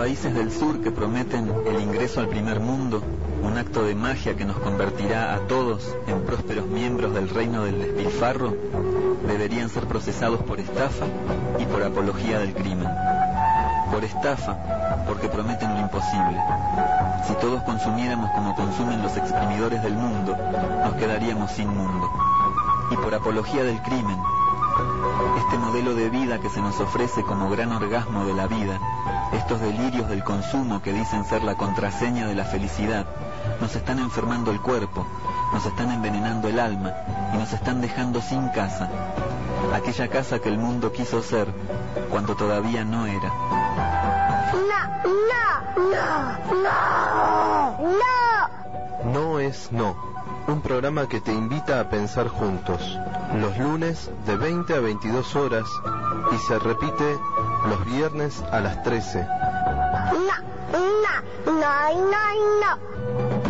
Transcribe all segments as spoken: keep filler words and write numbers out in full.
países del sur que prometen el ingreso al primer mundo, un acto de magia que nos convertirá a todos en prósperos miembros del reino del despilfarro, deberían ser procesados por estafa y por apología del crimen. Por estafa, porque prometen lo imposible. Si todos consumiéramos como consumen los exprimidores del mundo, nos quedaríamos sin mundo. Y por apología del crimen, este modelo de vida que se nos ofrece como gran orgasmo de la vida, estos delirios del consumo que dicen ser la contraseña de la felicidad, nos están enfermando el cuerpo, nos están envenenando el alma y nos están dejando sin casa, aquella casa que el mundo quiso ser cuando todavía no era. No, no, no, no, no. No es no. Un programa que te invita a pensar juntos. Los lunes de veinte a veintidós horas y se repite los viernes a las trece. No, no, no, no, no.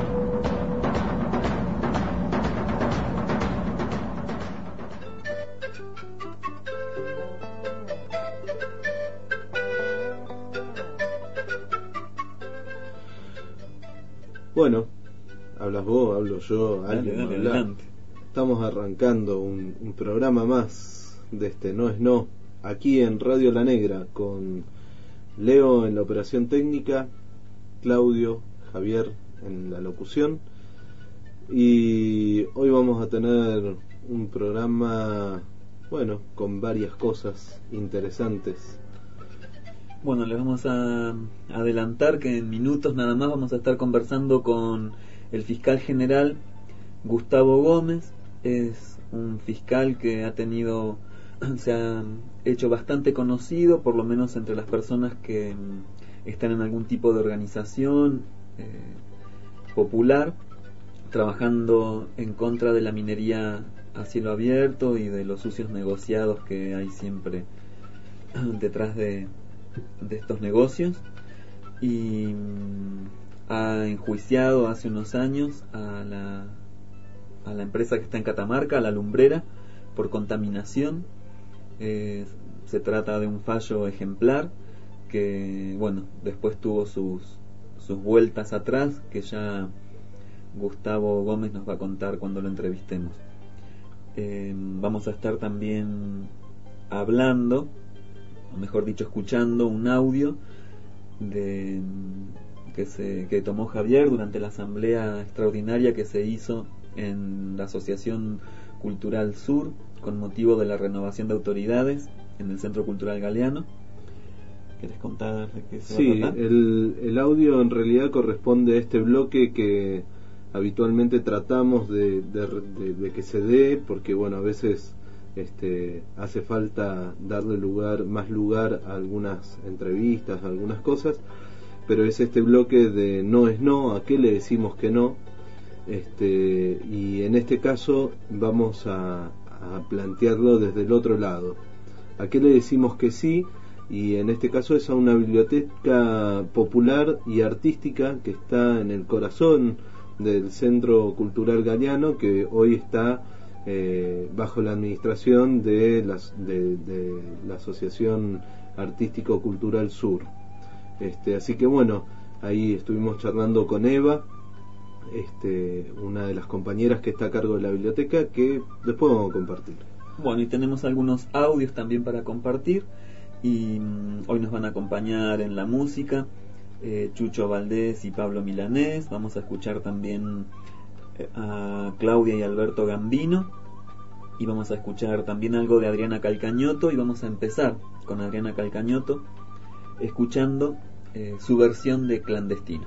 Bueno, hablas vos, hablo yo, alguien dale, habla. adelante. Estamos arrancando un, un programa más de este No es No, aquí en Radio La Negra, con Leo en la operación técnica, Claudio, Javier en la locución. Y hoy vamos a tener un programa, bueno, con varias cosas interesantes. Bueno, les vamos a adelantar que en minutos nada más vamos a estar conversando con el fiscal general Gustavo Gómez. Es un fiscal que ha tenido, se ha hecho bastante conocido, por lo menos entre las personas que están en algún tipo de organización eh, popular, trabajando en contra de la minería a cielo abierto y de los sucios negociados que hay siempre detrás de de estos negocios, y ha enjuiciado hace unos años a la a la empresa que está en Catamarca, a la Lumbrera, por contaminación. Eh, se trata de un fallo ejemplar que, bueno, después tuvo sus sus vueltas atrás, que ya Gustavo Gómez nos va a contar cuando lo entrevistemos. Eh, vamos a estar también hablando, o mejor dicho, escuchando un audio de que se que tomó Javier durante la asamblea extraordinaria que se hizo en la Asociación Cultural Sur con motivo de la renovación de autoridades en el Centro Cultural Galeano. ¿Querés contar de qué se Sí, va a tratar? el, el audio en realidad corresponde a este bloque que habitualmente tratamos de, de, de, de que se dé, porque bueno, a veces Este, hace falta darle lugar, más lugar a algunas entrevistas, a algunas cosas, pero es este bloque de no es no, a qué le decimos que no, este, y en este caso vamos a, a plantearlo desde el otro lado, a qué le decimos que sí, y en este caso es a una biblioteca popular y artística que está en el corazón del Centro Cultural Galeano, que hoy está Eh, bajo la administración de, las, de, de la Asociación Artístico Cultural Sur. Este, así que bueno, ahí estuvimos charlando con Eva, este, una de las compañeras que está a cargo de la biblioteca, que después vamos a compartir. Bueno, y tenemos algunos audios también para compartir, y mm, hoy nos van a acompañar en la música eh, Chucho Valdés y Pablo Milanés. Vamos a escuchar también a Claudia y Alberto Gambino, y vamos a escuchar también algo de Adriana Calcañoto, y vamos a empezar con Adriana Calcañoto escuchando eh, su versión de Clandestino.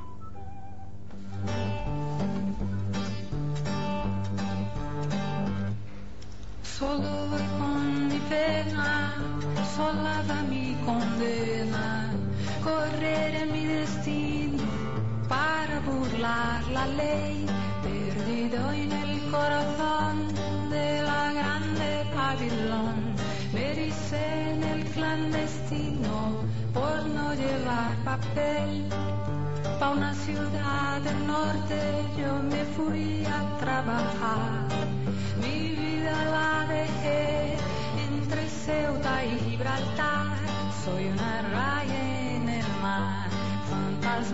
Solo voy con mi pena, sola va mi condena, correr en mi destino para burlar la ley. Perdido en el corazón de la grande Babilón, me dice en el clandestino por no llevar papel. Pa' una ciudad del norte yo me fui a trabajar, mi vida la dejé entre Ceuta y Gibraltar. Soy una raya en el mar,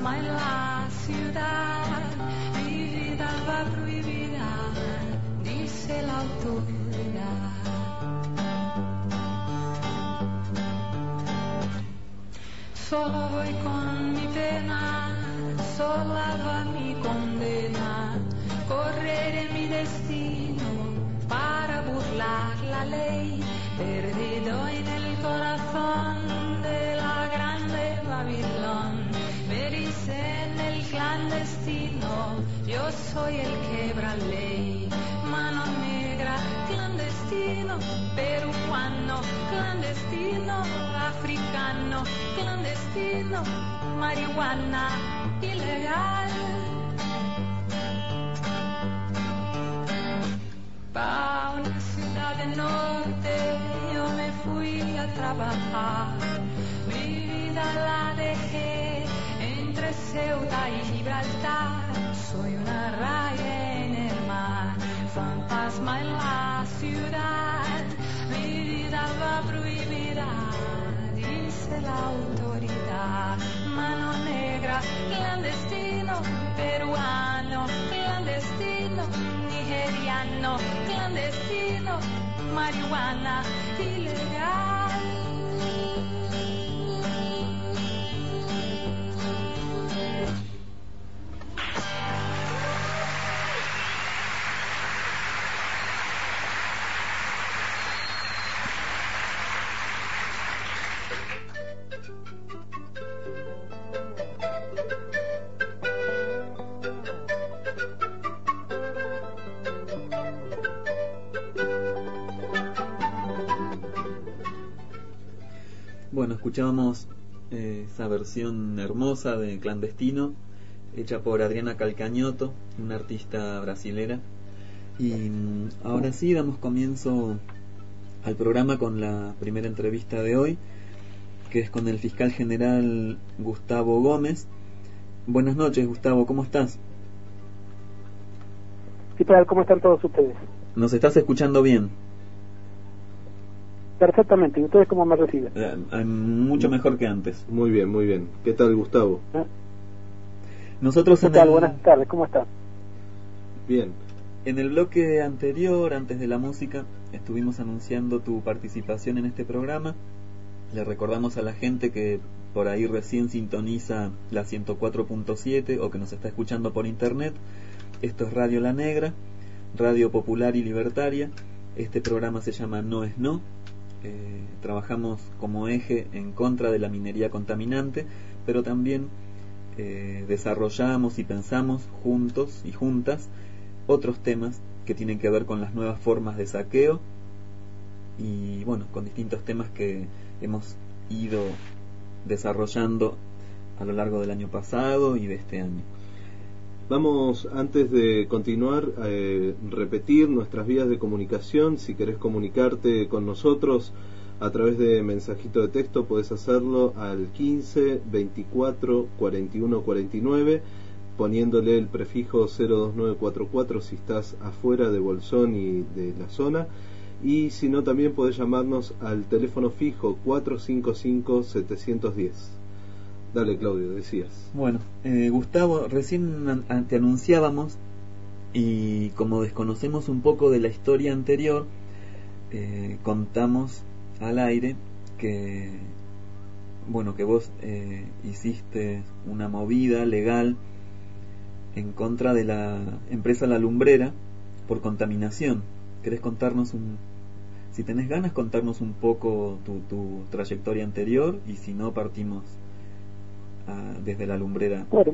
fantasma en la ciudad, mi vida va prohibida, dice la autoridad. Solo voy con mi pena, sola va mi condena, correré mi destino para burlar la ley, perdido en el corazón de la grande Babilón. Me dicen el clandestino, yo soy el quebra ley, mano negra, clandestino, peruano, clandestino, africano, clandestino, marihuana, ilegal. Pa' una ciudad del norte yo me fui a trabajar, mi vida la dejé entre Ceuta y Gibraltar, soy una raya en el mar, fantasma en la ciudad, mi vida va prohibida, dice la autoridad. Mano negra, clandestino, peruano, clandestino, nigeriano, clandestino, marihuana, ilegal. Bueno, escuchábamos eh, esa versión hermosa de Clandestino, hecha por Adriana Calcañoto, una artista brasilera. Y mm, ahora sí, damos comienzo al programa con la primera entrevista de hoy, que es con el fiscal general Gustavo Gómez. Buenas noches, Gustavo, ¿cómo estás? ¿Qué tal? ¿Cómo están todos ustedes? ¿Nos estás escuchando bien? Perfectamente. ¿Y ustedes cómo me reciben? Eh, mucho mejor que antes. Muy bien, muy bien. ¿Qué tal, Gustavo? ¿Eh? Nosotros ¿Qué en tal? el... Buenas tardes, ¿cómo están? Bien. En el bloque anterior, antes de la música, estuvimos anunciando tu participación en este programa. Le recordamos a la gente que por ahí recién sintoniza la ciento cuatro punto siete o que nos está escuchando por internet. Esto es Radio La Negra, radio popular y libertaria. Este programa se llama No es No. Eh, trabajamos como eje en contra de la minería contaminante, pero también eh, desarrollamos y pensamos juntos y juntas otros temas que tienen que ver con las nuevas formas de saqueo y bueno, con distintos temas que hemos ido desarrollando a lo largo del año pasado y de este año. Vamos, antes de continuar, eh, repetir nuestras vías de comunicación. Si querés comunicarte con nosotros a través de mensajito de texto, podés hacerlo al quince, veinticuatro, cuarenta y uno, cuarenta y nueve, poniéndole el prefijo cero dos nueve cuatro cuatro si estás afuera de Bolsón y de la zona. Y si no, también podés llamarnos al teléfono fijo cuatro cinco cinco, siete uno cero. Dale, Claudio, decías. Bueno, eh, Gustavo, recién an- te anunciábamos y como desconocemos un poco de la historia anterior, eh, contamos al aire que, bueno, que vos eh, hiciste una movida legal en contra de la empresa La Lumbrera por contaminación. ¿Querés contarnos un, si tenés ganas, contarnos un poco tu, tu trayectoria anterior y si no, partimos Uh, desde La Lumbrera? Bueno,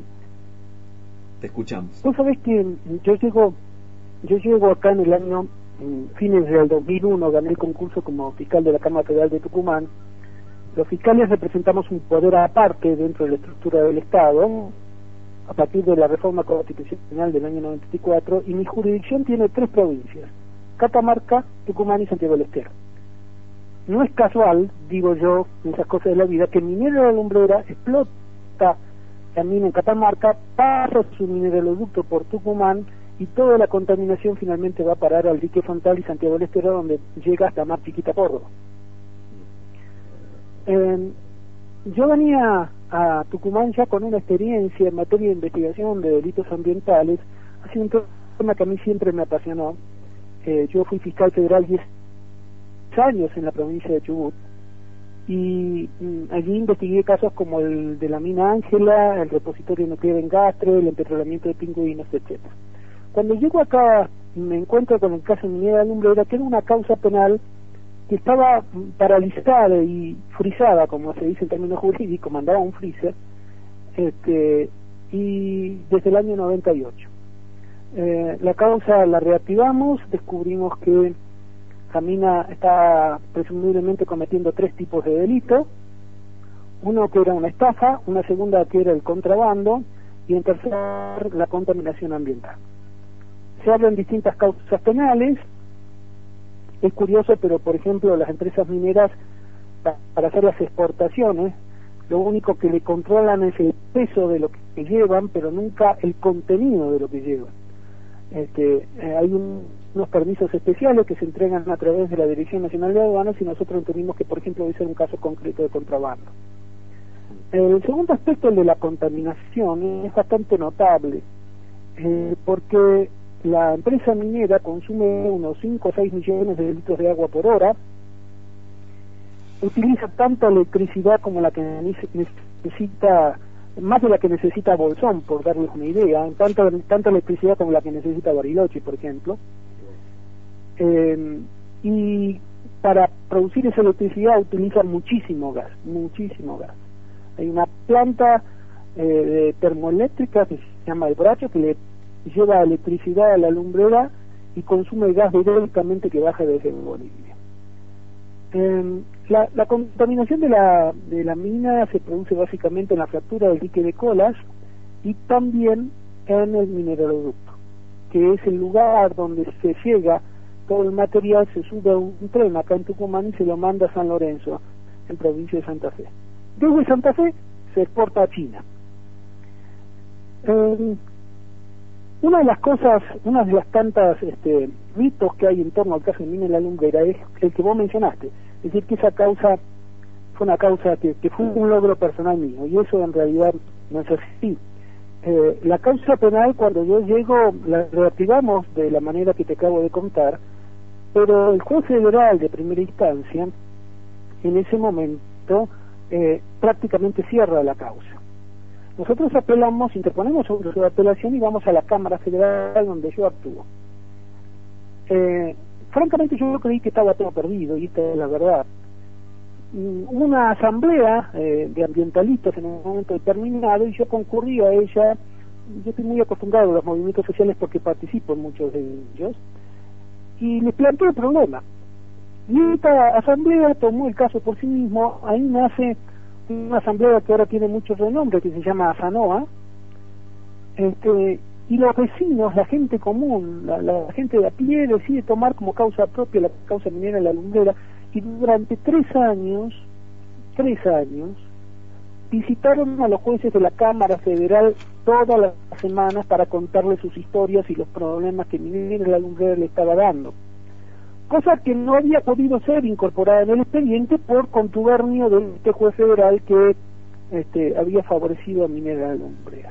te escuchamos. vos sabés que yo llego yo llego acá en el año en fines del dos mil uno, gané el concurso como fiscal de la Cámara Federal de Tucumán. Los fiscales representamos un poder aparte dentro de la estructura del Estado a partir de la reforma constitucional del año noventa y cuatro, y mi jurisdicción tiene tres provincias: Catamarca, Tucumán y Santiago del Estero. No es casual, digo yo, en esas cosas de la vida, que el minero de La Lumbrera explota la mina en Catamarca, pasa su mineraloducto por Tucumán y toda la contaminación finalmente va a parar al dique Frontal y Santiago del Estero, donde llega hasta Mar Chiquita, Córdoba. Eh, yo venía a Tucumán ya con una experiencia en materia de investigación de delitos ambientales. Ha sido un tema que a mí siempre me apasionó. Eh, yo fui fiscal federal diez años en la provincia de Chubut y mm, allí investigué casos como el de la mina Ángela, el repositorio nuclear en Gastre, el empetrolamiento de pingüinos, etcétera. Cuando llego acá me encuentro con el caso de Minera Lumbrera, que era una causa penal que estaba paralizada y frisada, como se dice en términos jurídicos, mandaba un freezer, este, y desde el año noventa y ocho. Eh, la causa la reactivamos, descubrimos que la mina está presumiblemente cometiendo tres tipos de delito: uno que era una estafa, una segunda que era el contrabando, y en tercer la contaminación ambiental. Se hablan distintas causas penales. Es curioso, pero por ejemplo las empresas mineras, para hacer las exportaciones, lo único que le controlan es el peso de lo que llevan, pero nunca el contenido de lo que llevan. Este, eh, hay un, unos permisos especiales que se entregan a través de la Dirección Nacional de Aduanas y nosotros entendimos que, por ejemplo, debe ser un caso concreto de contrabando. El segundo aspecto, el de la contaminación, es bastante notable, eh, porque la empresa minera consume unos cinco o seis millones de litros de agua por hora, utiliza tanta electricidad como la que necesita, más de la que necesita Bolsón, por darles una idea, tanta, tanta electricidad como la que necesita Bariloche, por ejemplo. Eh, y para producir esa electricidad utiliza muchísimo gas, muchísimo gas. Hay una planta eh, de termoeléctrica que se llama El Bracho, que le lleva electricidad a la lumbrera y consume gas hidráulicamente que baja desde Bolivia. Eh, la, la contaminación de la, de la mina se produce básicamente en la fractura del dique de Colas y también en el mineraloducto, que es el lugar donde se llega todo el material, se sube a un, un tren acá en Tucumán y se lo manda a San Lorenzo, en provincia de Santa Fe. Desde Santa Fe se exporta a China. Eh, Una de las cosas, una de las tantas este, mitos que hay en torno al caso de Minera Lumbrera es el que vos mencionaste, es decir, que esa causa fue una causa que, que fue un logro personal mío, y eso en realidad no es así. Eh, la causa penal, cuando yo llego, la reactivamos de la manera que te acabo de contar, pero el juez federal de primera instancia, en ese momento, eh, prácticamente cierra la causa. Nosotros apelamos, interponemos sobre su apelación y vamos a la Cámara Federal donde yo actúo. Eh, francamente yo creí que estaba todo perdido, y esta es la verdad. Hubo una asamblea eh, de ambientalistas en un momento determinado y yo concurrí a ella. Yo estoy muy acostumbrado a los movimientos sociales porque participo en muchos de ellos, y les planteé el problema. Y esta asamblea tomó el caso por sí mismo. Ahí nace una asamblea que ahora tiene mucho renombre, que se llama ASANOA, este, y los vecinos, la gente común, la, la gente de a pie decide tomar como causa propia la causa minera de la lumbrera, y durante tres años, tres años, visitaron a los jueces de la Cámara Federal todas las semanas para contarles sus historias y los problemas que Minera de la Lumbrera le estaba dando, cosa que no había podido ser incorporada en el expediente por contubernio de este juez federal que este, había favorecido a Minera de la Lumbrera.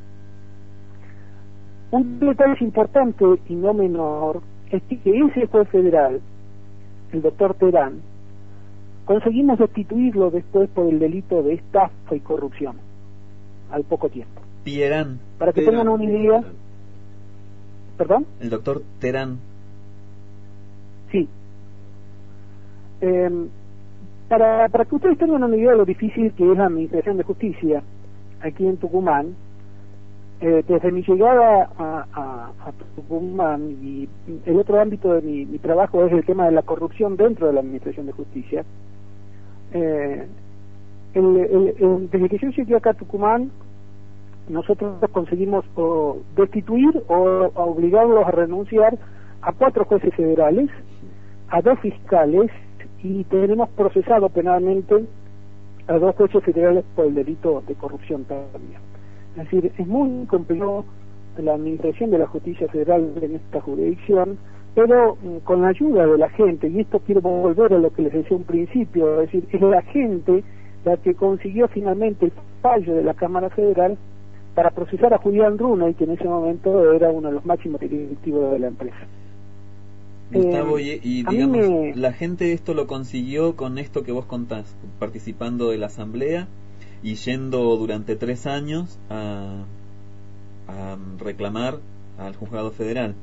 Un detalle importante y no menor es que ese juez federal, el doctor Terán, conseguimos destituirlo después por el delito de estafa y corrupción al poco tiempo. Terán. Para que Terán. tengan una idea. ¿Perdón? El doctor Terán. Sí. Eh, para, para que ustedes tengan una idea de lo difícil que es la administración de justicia aquí en Tucumán, eh, desde mi llegada a, a, a Tucumán, y el otro ámbito de mi, mi trabajo es el tema de la corrupción dentro de la administración de justicia. Eh, el, el, el, desde que yo llegué acá a Tucumán, nosotros conseguimos o destituir o obligarlos a renunciar a cuatro jueces federales, a dos fiscales, y tenemos procesado penalmente a dos jueces federales por el delito de corrupción también. Es decir, es muy complejo la administración de la justicia federal en esta jurisdicción, pero mm, con la ayuda de la gente, y esto quiero volver a lo que les decía un principio, es decir, es la gente la que consiguió finalmente el fallo de la Cámara Federal para procesar a Julián Runey, que en ese momento era uno de los máximos directivos de la empresa. Gustavo, Eh, y, y a mí digamos, me- la gente esto lo consiguió con esto que vos contás, participando de la asamblea y yendo durante tres años a, a reclamar al juzgado federal.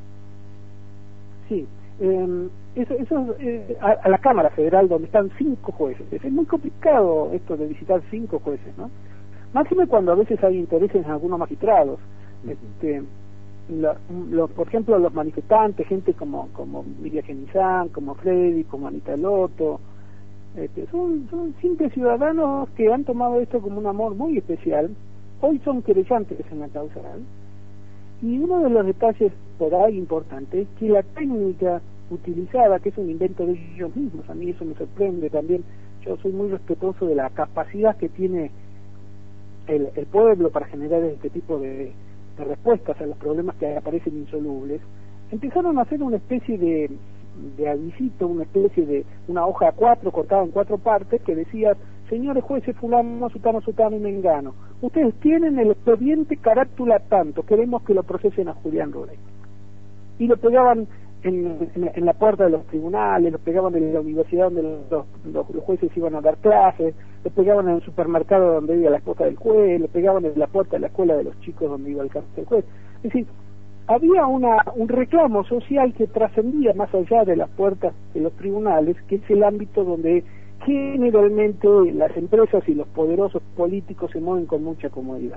Sí, eh, eso, eso eh, a, a la Cámara Federal, donde están cinco jueces. Es muy complicado esto de visitar cinco jueces, ¿no? Máxime cuando a veces hay intereses en algunos magistrados. Este, la- lo- por ejemplo, los manifestantes, gente como como Miriam Genizán, como Freddy, como Anita Loto, este, son, son simples ciudadanos que han tomado esto como un amor muy especial. Hoy son querellantes en la causa oral. Y uno de los detalles por ahí importantes es que la técnica utilizada, que es un invento de ellos mismos, a mí eso me sorprende también. Yo soy muy respetuoso de la capacidad que tiene el, el pueblo para generar este tipo de, de respuestas a los problemas que aparecen insolubles. Empezaron a hacer una especie de, de avisito, una especie de una hoja a cuatro cortada en cuatro partes que decía: señores jueces fulano, sutano, sutano y mengano, ustedes tienen el expediente carátula tanto, queremos que lo procesen a Julián Runey. Y lo pegaban en, en, en la puerta de los tribunales, lo pegaban en la universidad donde los, los, los jueces iban a dar clases, lo pegaban en el supermercado donde iba la esposa del juez, lo pegaban en la puerta de la escuela de los chicos donde iba el caso del juez. Es decir, había una, un reclamo social que trascendía más allá de las puertas de los tribunales, que es el ámbito donde generalmente las empresas y los poderosos políticos se mueven con mucha comodidad.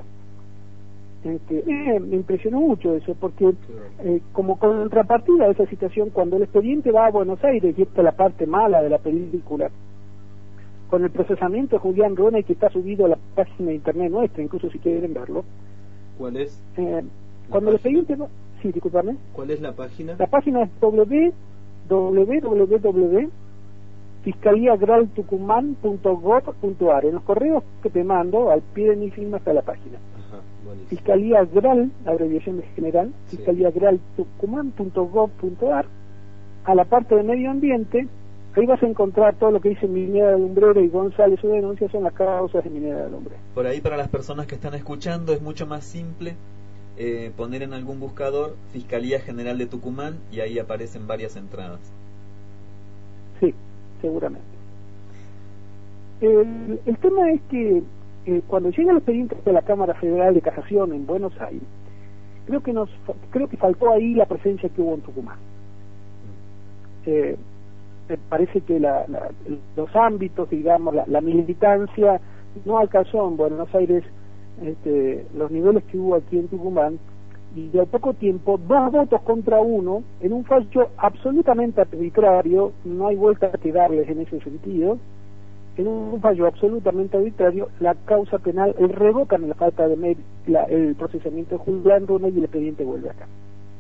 Este, eh, me impresionó mucho eso, porque eh, como contrapartida a esa situación, cuando el expediente va a Buenos Aires, y esta es la parte mala de la película, con el procesamiento de Julián Runey, que está subido a la página de internet nuestra, incluso si quieren verlo. ¿Cuál es? Eh, cuando el expediente va... Sí, discúlpame. ¿Cuál es la página? La página es w w w w punto fiscalía gral tucumán punto gov punto ar. En los correos que te mando, al pie de mi firma está la página. Ajá, buenísimo. Fiscalía Gral, sí. general, Sí. fiscalía gral tucumán punto gov punto ar. A la parte de medio ambiente, ahí vas a encontrar todo lo que dice Minera de Lumbrera y González. Su denuncia son las causas de Minera de Lumbrera. Por ahí, para las personas que están escuchando, es mucho más simple eh, poner en algún buscador Fiscalía General de Tucumán y ahí aparecen varias entradas. Sí, seguramente. El, el tema es que eh, cuando llega el expediente de la Cámara Federal de Casación en Buenos Aires, creo que nos creo que faltó ahí la presencia que hubo en Tucumán. Eh, me parece que la, la, los ámbitos, digamos, la, la militancia no alcanzó en Buenos Aires este, los niveles que hubo aquí en Tucumán, y de poco tiempo, dos votos contra uno, en un fallo absolutamente arbitrario, no hay vuelta que darles en ese sentido, en un fallo absolutamente arbitrario, la causa penal, el revocan la falta de mérito, la, el procesamiento de Julián Runey y el expediente vuelve acá.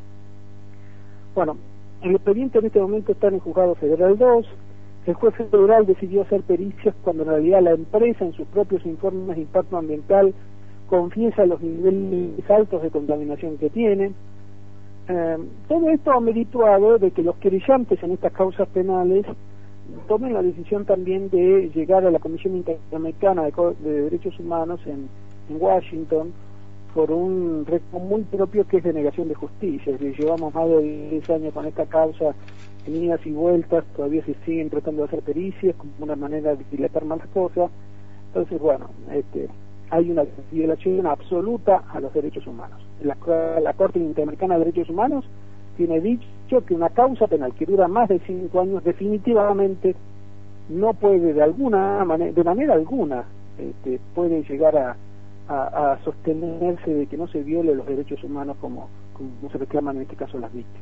Bueno, el expediente en este momento está en el Juzgado Federal dos. El juez federal decidió hacer pericias cuando en realidad la empresa, en sus propios informes de impacto ambiental, confiesa los niveles altos de contaminación que tiene. Eh, todo esto ha merituado de que los querellantes en estas causas penales tomen la decisión también de llegar a la Comisión Interamericana de, de Derechos Humanos en, en Washington por un reclamo muy propio, que es de negación de justicia. Es decir, llevamos más de diez años con esta causa, en idas y vueltas, todavía se siguen tratando de hacer pericias como una manera de dilatar más las cosas. Entonces, bueno, este, hay una violación absoluta a los derechos humanos. La, la Corte Interamericana de Derechos Humanos tiene dicho que una causa penal que dura más de cinco años definitivamente no puede de alguna manera, de manera alguna, este, puede llegar a, a, a sostenerse de que no se viole los derechos humanos como, como se reclaman en este caso las víctimas.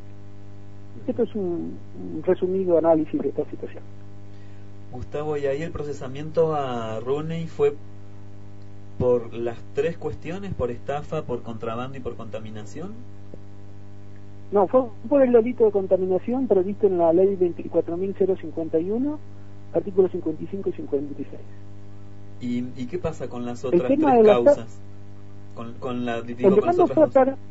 Esto es un, un resumido análisis de esta situación. Gustavo, y ahí el procesamiento a Runey fue por las tres cuestiones: por estafa, por contrabando y por contaminación. No, fue por el delito de contaminación previsto en la ley veinticuatro mil cincuenta y uno, artículos cincuenta y cinco y cincuenta y seis. ¿Y, y qué pasa con las otras tres de la causas? Con, con la, digo, el con las otras fue dos. para,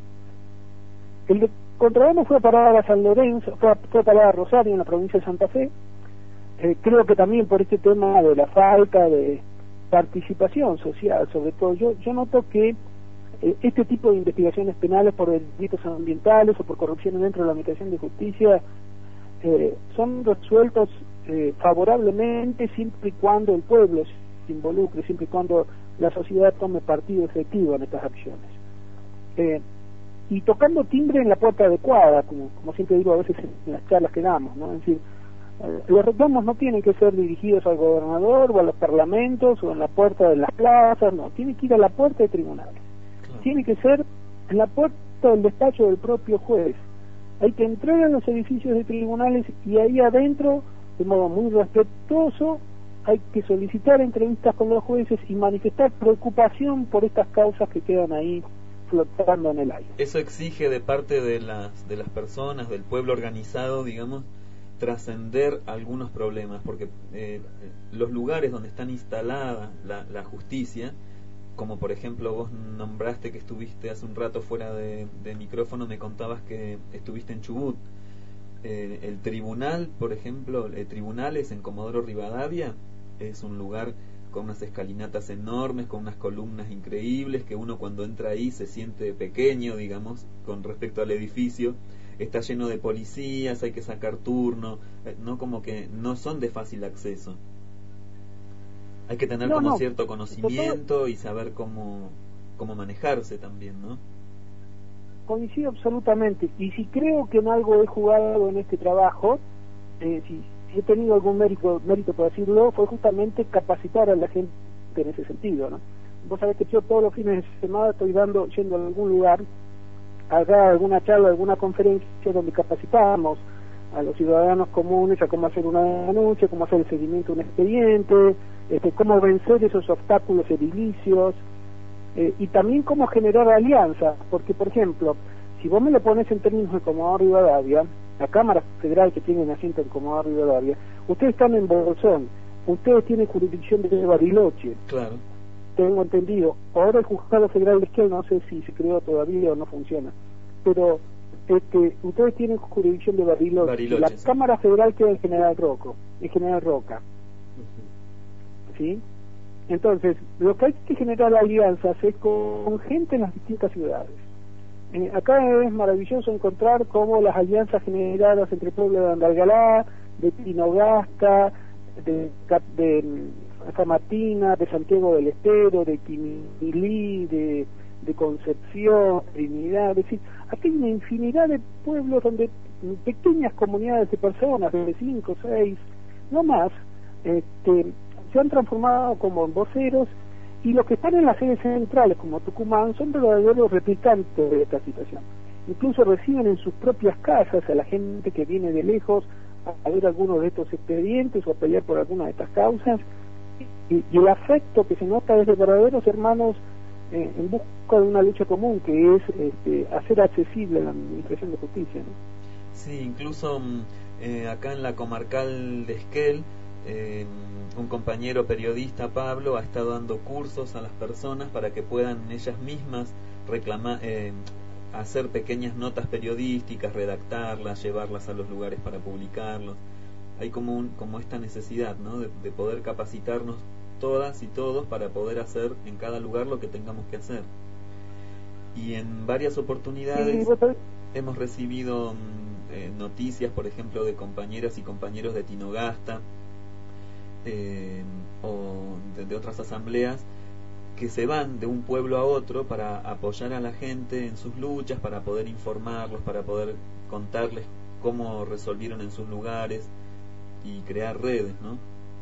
el de contrabando fue a parar a San Lorenzo, fue a, fue a parar a Rosario, en la provincia de Santa Fe. eh, creo que también por este tema de la falta de participación social, sobre todo, yo, yo noto que eh, este tipo de investigaciones penales por delitos ambientales o por corrupción dentro de la Administración de Justicia eh, son resueltos eh, favorablemente siempre y cuando el pueblo se involucre, siempre y cuando la sociedad tome partido efectivo en estas acciones. Eh, y tocando timbre en la puerta adecuada, como, como siempre digo a veces en las charlas que damos, ¿no? Es decir, eh, los reclamos no tienen que ser dirigidos al gobernador o a los parlamentos o en la puerta de las plazas, no, tienen que ir a la puerta de tribunales, claro. Tiene que ser en la puerta del despacho del propio juez. Hay que entrar a los edificios de tribunales y ahí adentro, de modo muy respetuoso, hay que solicitar entrevistas con los jueces y manifestar preocupación por estas causas que quedan ahí flotando en el aire. Eso exige de parte de las de las personas, del pueblo organizado, digamos, trascender algunos problemas, porque eh, los lugares donde están instalada la, la justicia, como por ejemplo vos nombraste que estuviste hace un rato fuera de, de micrófono, me contabas que estuviste en Chubut. Eh, el tribunal, por ejemplo, eh, tribunales en Comodoro Rivadavia, es un lugar con unas escalinatas enormes, con unas columnas increíbles, que uno cuando entra ahí se siente pequeño, digamos, con respecto al edificio. Está lleno de policías, hay que sacar turno, eh, no como que no son de fácil acceso. Hay que tener no, como no. cierto conocimiento y saber cómo, cómo manejarse también, ¿no? Coincido absolutamente, y si creo que en algo he jugado en este trabajo, eh, si, si he tenido algún mérito, mérito por decirlo, fue justamente capacitar a la gente en ese sentido, ¿no? Vos sabés que yo todos los fines de semana estoy dando, yendo a algún lugar, a dar alguna charla, alguna conferencia donde capacitamos a los ciudadanos comunes a cómo hacer una denuncia, cómo hacer el seguimiento de un expediente, este, cómo vencer esos obstáculos edilicios, Eh, y también cómo generar alianzas, porque por ejemplo, si vos me lo pones en términos de Comodoro Rivadavia, la Cámara Federal que tiene asiento en Comodoro Rivadavia, ustedes están en Bolsón, ustedes tienen jurisdicción de Bariloche, claro, tengo entendido, ahora el Juzgado Federal de Esquel no sé si se creó todavía o no funciona, pero este, ustedes tienen jurisdicción de Bariloche, Bariloche la sí. Cámara Federal queda en General Roco, en General Roca, uh-huh. ¿Sí? Entonces, lo que hay que generar alianzas es con gente en las distintas ciudades. Eh, acá es maravilloso encontrar cómo las alianzas generadas entre el pueblo de Andalgalá, de Tinogasta, de, de, de San Martina, de Santiago del Estero, de Quimilí, de, de Concepción, Trinidad, es decir, aquí hay una infinidad de pueblos donde pequeñas comunidades de personas, de cinco, seis, no más, este, se han transformado como en voceros, y los que están en las sedes centrales como Tucumán son verdaderos replicantes de esta situación. Incluso reciben en sus propias casas a la gente que viene de lejos a ver algunos de estos expedientes o a pelear por alguna de estas causas, y, y el afecto que se nota es de verdaderos hermanos eh, en busca de una lucha común, que es este, hacer accesible la administración de justicia, ¿no? Sí, incluso eh, acá en la comarcal de Esquel, eh, un compañero periodista, Pablo, ha estado dando cursos a las personas para que puedan ellas mismas reclamar, eh, hacer pequeñas notas periodísticas, redactarlas, llevarlas a los lugares para publicarlos. Hay como un, como esta necesidad, ¿no?, de, de poder capacitarnos todas y todos para poder hacer en cada lugar lo que tengamos que hacer. Y en varias oportunidades sí, hemos recibido eh, noticias, por ejemplo, de compañeras y compañeros de Tinogasta, Eh, o de, de otras asambleas, que se van de un pueblo a otro para apoyar a la gente en sus luchas, para poder informarlos, para poder contarles cómo resolvieron en sus lugares y crear redes, ¿no?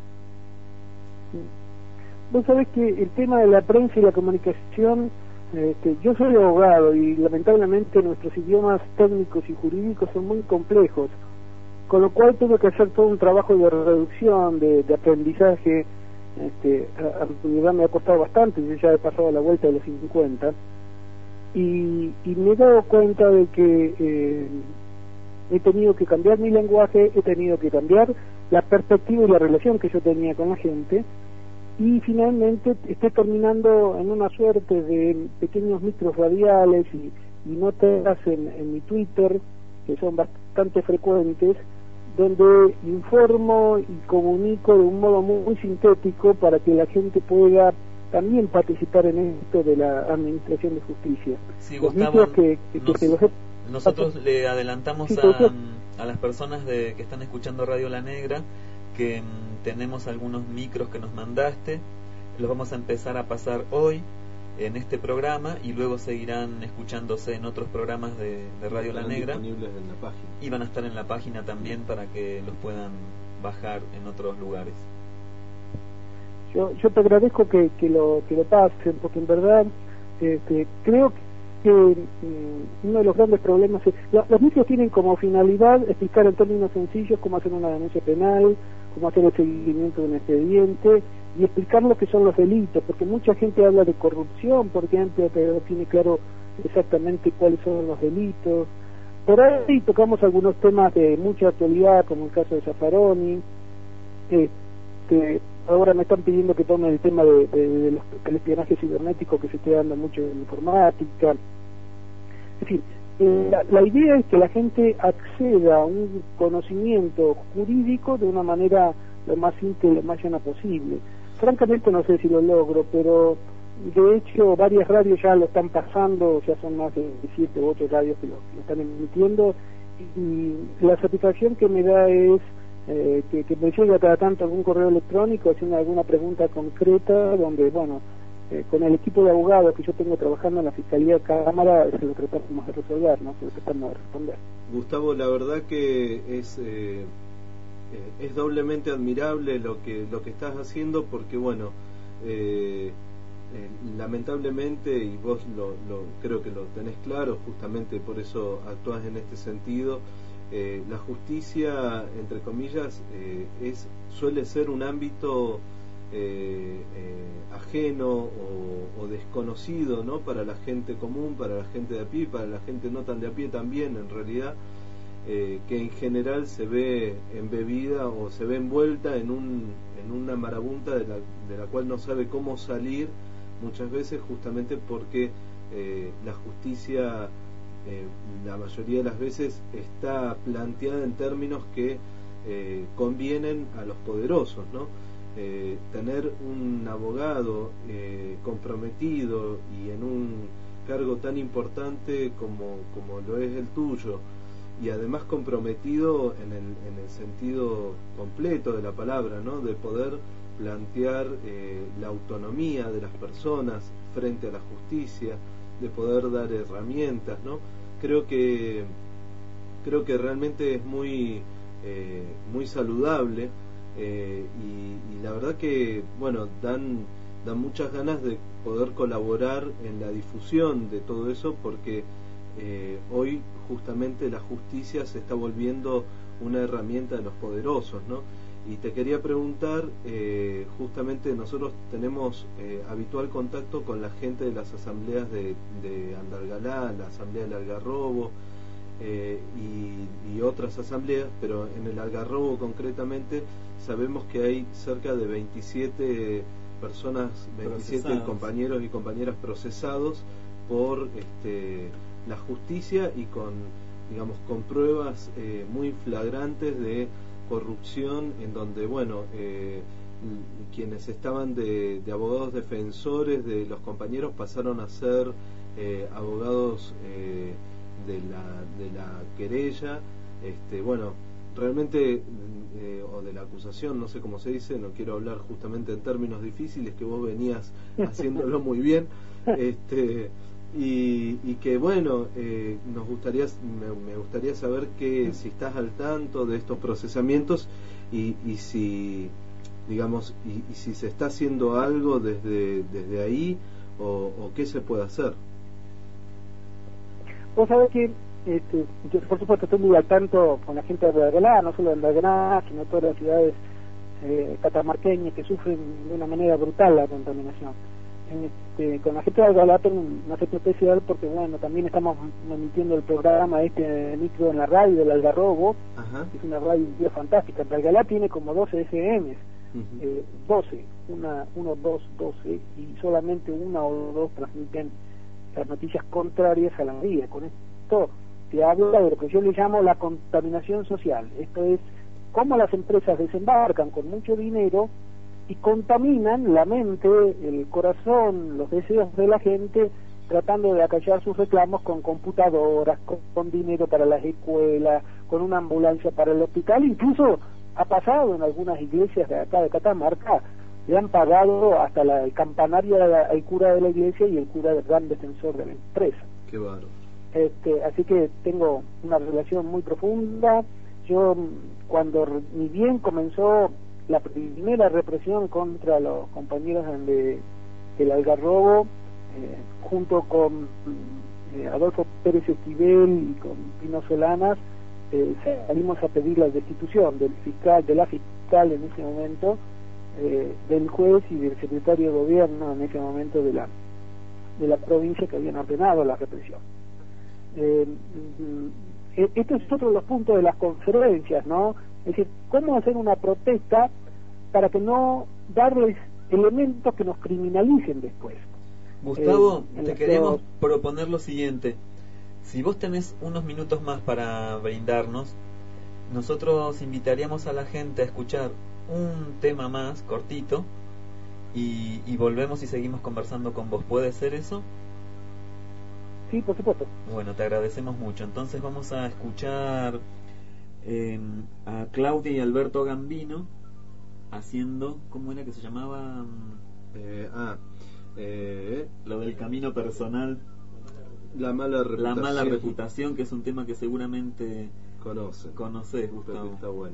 Vos sabés que el tema de la prensa y la comunicación, este, yo soy abogado y lamentablemente nuestros idiomas técnicos y jurídicos son muy complejos, con lo cual tuve que hacer todo un trabajo de reducción, de, de aprendizaje. Este, a, a mi edad me ha costado bastante, yo ya he pasado la vuelta de los cincuenta, y, y me he dado cuenta de que eh, he tenido que cambiar mi lenguaje, he tenido que cambiar la perspectiva y la relación que yo tenía con la gente, y finalmente estoy terminando en una suerte de pequeños micros radiales y, y notas en, en mi Twitter, que son bastante frecuentes, donde informo y comunico de un modo muy, muy sintético para que la gente pueda también participar en esto de la administración de justicia. Sí, los Gustavo, que, que, nos, que los... nosotros le adelantamos sí, a, a las personas de, que están escuchando Radio La Negra que mm, tenemos algunos micros que nos mandaste, los vamos a empezar a pasar hoy en este programa y luego seguirán escuchándose en otros programas de, de Radio La Negra, disponibles en la página, y van a estar en la página también para que los puedan bajar en otros lugares. Yo, yo te agradezco que, que lo que lo pasen, porque en verdad este, creo que mm, uno de los grandes problemas es la, los micros tienen como finalidad explicar en términos sencillos cómo hacer una denuncia penal, cómo hacer el seguimiento de un expediente y explicar lo que son los delitos, porque mucha gente habla de corrupción, por ejemplo, pero no tiene claro exactamente cuáles son los delitos. Por ahí tocamos algunos temas de mucha actualidad, como el caso de Zaffaroni. Este, ahora me están pidiendo que tome el tema de, de, de los, del espionaje cibernético que se está dando mucho en informática. En fin, eh, la, la idea es que la gente acceda a un conocimiento jurídico de una manera lo más simple y lo más llana posible. Francamente no sé si lo logro, pero de hecho varias radios ya lo están pasando, ya son más de siete u ocho radios que lo, que lo están emitiendo, y la satisfacción que me da es eh, que, que me llega cada tanto algún correo electrónico haciendo alguna pregunta concreta, donde, bueno, eh, con el equipo de abogados que yo tengo trabajando en la Fiscalía de Cámara, se lo tratamos de resolver, ¿no? Se lo tratamos de responder. Gustavo, la verdad que es... Eh... Eh, es doblemente admirable lo que lo que estás haciendo, porque bueno, eh, eh, lamentablemente, y vos lo, lo creo que lo tenés claro, justamente por eso actúas en este sentido, eh, la justicia, entre comillas, eh, es suele ser un ámbito eh, eh, ajeno o, o desconocido, ¿no? Para la gente común, para la gente de a pie, para la gente no tan de a pie también, en realidad. Eh, que en general se ve embebida o se ve envuelta en un en una marabunta de la, de la cual no sabe cómo salir, muchas veces justamente porque eh, la justicia eh, la mayoría de las veces está planteada en términos que eh, convienen a los poderosos, ¿no? Eh, tener un abogado eh, comprometido y en un cargo tan importante como, como lo es el tuyo, y además comprometido en el, en el sentido completo de la palabra, ¿no? De poder plantear eh, la autonomía de las personas frente a la justicia, de poder dar herramientas, ¿no? Creo que creo que realmente es muy eh, muy saludable eh, y, y la verdad que bueno dan dan muchas ganas de poder colaborar en la difusión de todo eso, porque Eh, hoy justamente la justicia se está volviendo una herramienta de los poderosos, ¿no? Y te quería preguntar, eh, justamente nosotros tenemos eh, habitual contacto con la gente de las asambleas de, de Andalgalá, la asamblea del Algarrobo eh, y, y otras asambleas, pero en el Algarrobo concretamente sabemos que hay cerca de veintisiete personas, veintisiete procesados, compañeros y compañeras procesados por este la justicia y con, digamos, con pruebas eh, muy flagrantes de corrupción, en donde, bueno, eh, quienes estaban de, de abogados defensores de los compañeros pasaron a ser eh, abogados eh, de la de la querella, este, bueno, realmente eh, o de la acusación, no sé cómo se dice, no quiero hablar justamente en términos difíciles, que vos venías haciéndolo muy bien, este Y, y que bueno, eh, nos gustaría me, me gustaría saber que si estás al tanto de estos procesamientos y, y si digamos y, y si se está haciendo algo desde desde ahí o, o qué se puede hacer. Vos sabés que este, yo por supuesto estoy muy al tanto con la gente de Andalgalá, no solo de Andalgalá, sino todas las ciudades eh, catamarqueñas que sufren de una manera brutal la contaminación. Este, con la gente de Algalá tengo una cierta especial porque bueno, también estamos emitiendo el programa este micro en la radio del Algarrobo. Ajá. Es una radio fantástica. Algalá tiene como doce F Ms, uh-huh. eh, doce, una, uno, dos, doce, y solamente una o dos transmiten las noticias contrarias a la vía. Con esto que habla de lo que yo le llamo la contaminación social. Esto es cómo las empresas desembarcan con mucho dinero y contaminan la mente, el corazón, los deseos de la gente, tratando de acallar sus reclamos con computadoras, con, con dinero para las escuelas, con una ambulancia para el hospital. Incluso ha pasado en algunas iglesias de acá de Catamarca, le han pagado hasta la, el campanario al cura de la iglesia y el cura del gran defensor de la empresa. Qué bárbaro. Este, así que tengo una relación muy profunda. Yo, cuando ni bien comenzó la primera represión contra los compañeros de, del Algarrobo, eh, junto con eh, Adolfo Pérez Esquivel y con Pino Solanas, eh, salimos a pedir la destitución del fiscal, de la fiscal en ese momento, eh, del juez y del secretario de gobierno en ese momento de la de la provincia que habían ordenado la represión. Eh, Esto es otro de los puntos de las conferencias, ¿no? Es decir, cómo hacer una protesta para que no darles elementos que nos criminalicen después. Gustavo, eh, te queremos dos... proponer lo siguiente. Si vos tenés unos minutos más para brindarnos, nosotros invitaríamos a la gente a escuchar un tema más cortito y, y volvemos y seguimos conversando con vos. ¿Puede ser eso? Sí, por supuesto. Bueno, te agradecemos mucho. Entonces vamos a escuchar eh, a Claudia y Alberto Gambino haciendo, ¿cómo era que se llamaba? Eh, ah, eh, lo del camino personal. La mala reputación. La mala reputación, que es un tema que seguramente conoce. Conoces, Gustavo. Está bueno.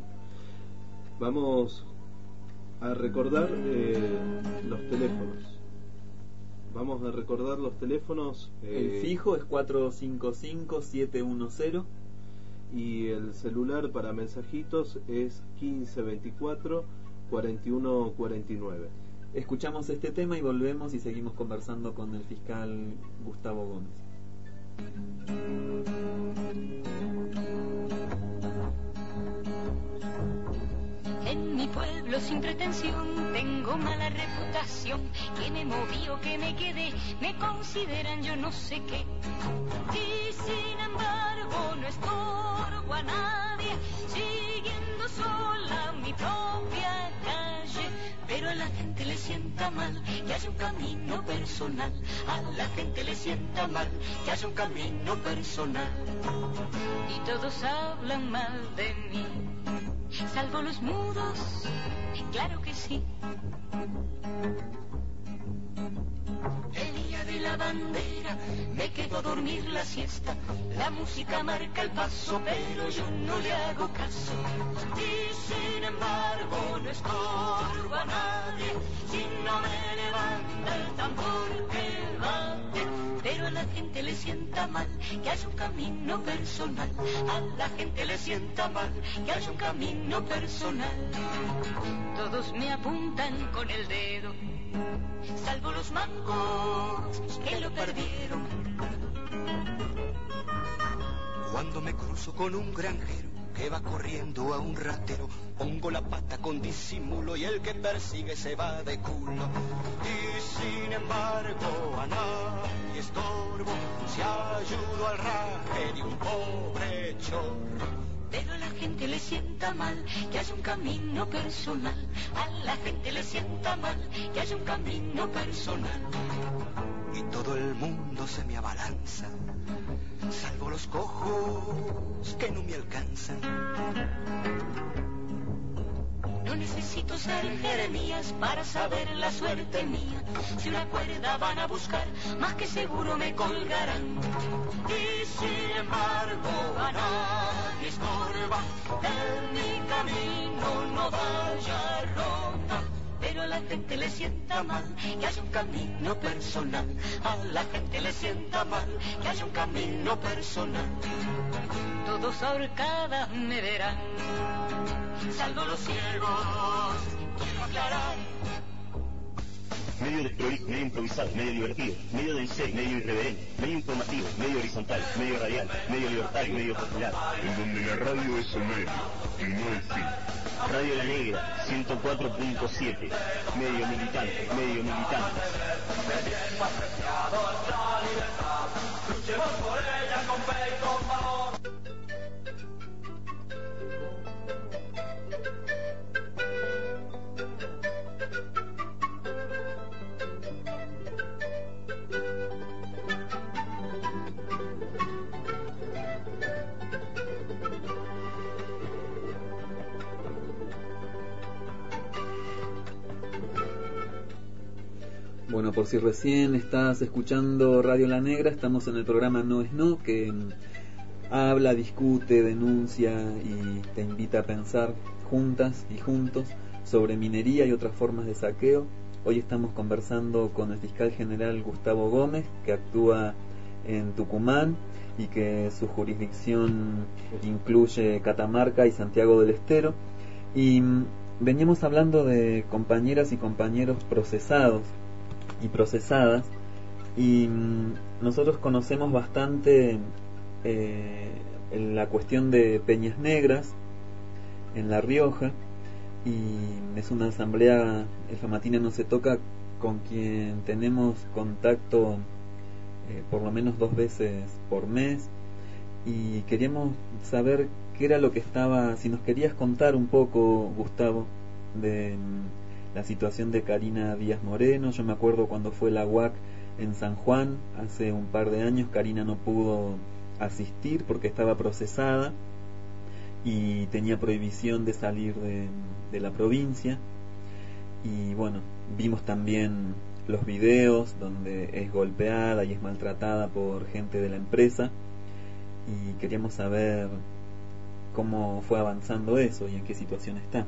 Vamos a recordar eh, los teléfonos. Vamos a recordar los teléfonos. Eh, el fijo es cuatro cinco cinco siete uno cero y el celular para mensajitos es quince veinticuatro cuarenta y uno cuarenta y nueve. Escuchamos este tema y volvemos y seguimos conversando con el fiscal Gustavo Gómez. En mi pueblo sin pretensión tengo mala reputación. Que me moví o que me quedé, me consideran yo no sé qué. Y sin embargo no estorbo a nadie, siguiendo sola mi propia calle. Pero a la gente le sienta mal que haya un camino personal. A la gente le sienta mal que haya un camino personal. Y todos hablan mal de mí, salvo los mudos, claro que sí. El día de la bandera me quedo a dormir la siesta. La música marca el paso, pero yo no le hago caso. Y sin embargo no estorbo a nadie si no me levanta el tambor que bate. Pero a la gente le sienta mal que haya un camino personal. A la gente le sienta mal que haya un camino personal. Todos me apuntan con el dedo, salvo los mancos que lo perdieron. Cuando me cruzo con un granjero que va corriendo a un ratero, pongo la pata con disimulo y el que persigue se va de culo. Y sin embargo a nadie estorbo si ayudo al raje de un pobre chorro. Pero a la gente le sienta mal que haya un camino personal. A la gente le sienta mal que haya un camino personal. Y todo el mundo se me abalanza, salvo los cojos que no me alcanzan. No necesito ser Jeremías para saber la suerte mía. Si una cuerda van a buscar, más que seguro me colgarán. Y sin embargo a nadie estorba, en mi camino no vaya ronda. Pero a la gente le sienta mal que haya un camino personal. A la gente le sienta mal que haya un camino personal. Todos ahorcadas me verán, salvo los ciegos, quiero aclarar. Medio desprolijo, medio improvisado, medio divertido, medio del ser, medio irreverente, medio informativo, medio horizontal, medio radial, medio libertario, medio popular. En donde la radio es el medio y no el fin. Radio La Negra, ciento cuatro punto siete, medio militante, medio militante. Luchemos por ella con fe y con valor. Bueno, por si recién estás escuchando Radio La Negra, estamos en el programa No es No, que habla, discute, denuncia y te invita a pensar juntas y juntos sobre minería y otras formas de saqueo. Hoy estamos conversando con el fiscal general Gustavo Gómez, que actúa en Tucumán y que su jurisdicción incluye Catamarca y Santiago del Estero. Y veníamos hablando de compañeras y compañeros procesados y procesadas, y nosotros conocemos bastante eh, la cuestión de Peñas Negras en La Rioja, y es una asamblea, el Famatina No Se Toca, con quien tenemos contacto eh, por lo menos dos veces por mes, y queríamos saber qué era lo que estaba, si nos querías contar un poco, Gustavo, de la situación de Karina Díaz Moreno. Yo me acuerdo cuando fue la U A C en San Juan hace un par de años, Karina no pudo asistir porque estaba procesada y tenía prohibición de salir de, de la provincia. Y bueno, vimos también los videos donde es golpeada y es maltratada por gente de la empresa, y queríamos saber cómo fue avanzando eso y en qué situación está.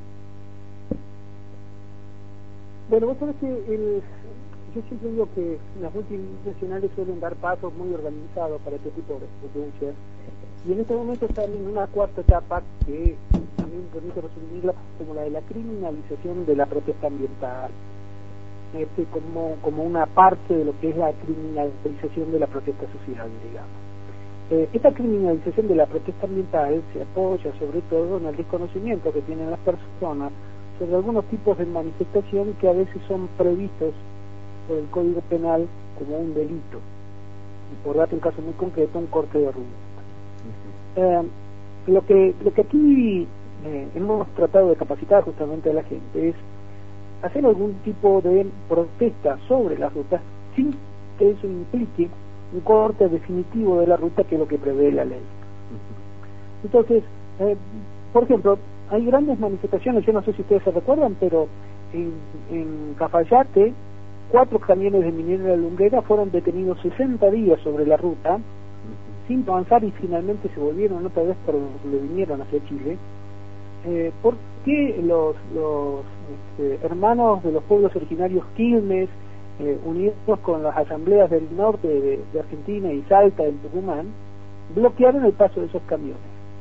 Bueno, vos sabés que el, yo siempre digo que las multinacionales suelen dar pasos muy organizados para este tipo de denuncias, y en este momento están en una cuarta etapa que también permite resumirla como la de la criminalización de la protesta ambiental, este, como, como una parte de lo que es la criminalización de la protesta social, digamos. Eh, esta criminalización de la protesta ambiental se apoya sobre todo en el desconocimiento que tienen las personas sobre algunos tipos de manifestación que a veces son previstos por el Código Penal como un delito. Y por darte un caso muy concreto, un corte de ruta. Uh-huh. eh, lo que lo que aquí eh, hemos tratado de capacitar justamente a la gente es hacer algún tipo de protesta sobre las rutas sin que eso implique un corte definitivo de la ruta, que es lo que prevé la ley. Uh-huh. Entonces, eh, por ejemplo, hay grandes manifestaciones, yo no sé si ustedes se recuerdan, pero en, en Cafayate, cuatro camiones de minera lumbrera fueron detenidos sesenta días sobre la ruta, uh-huh, sin avanzar, y finalmente se volvieron otra vez por donde vinieron hacia Chile. Eh, ¿Por qué los, los este, hermanos de los pueblos originarios Quilmes, eh, unidos con las asambleas del norte de, de Argentina y Salta en Tucumán, bloquearon el paso de esos camiones?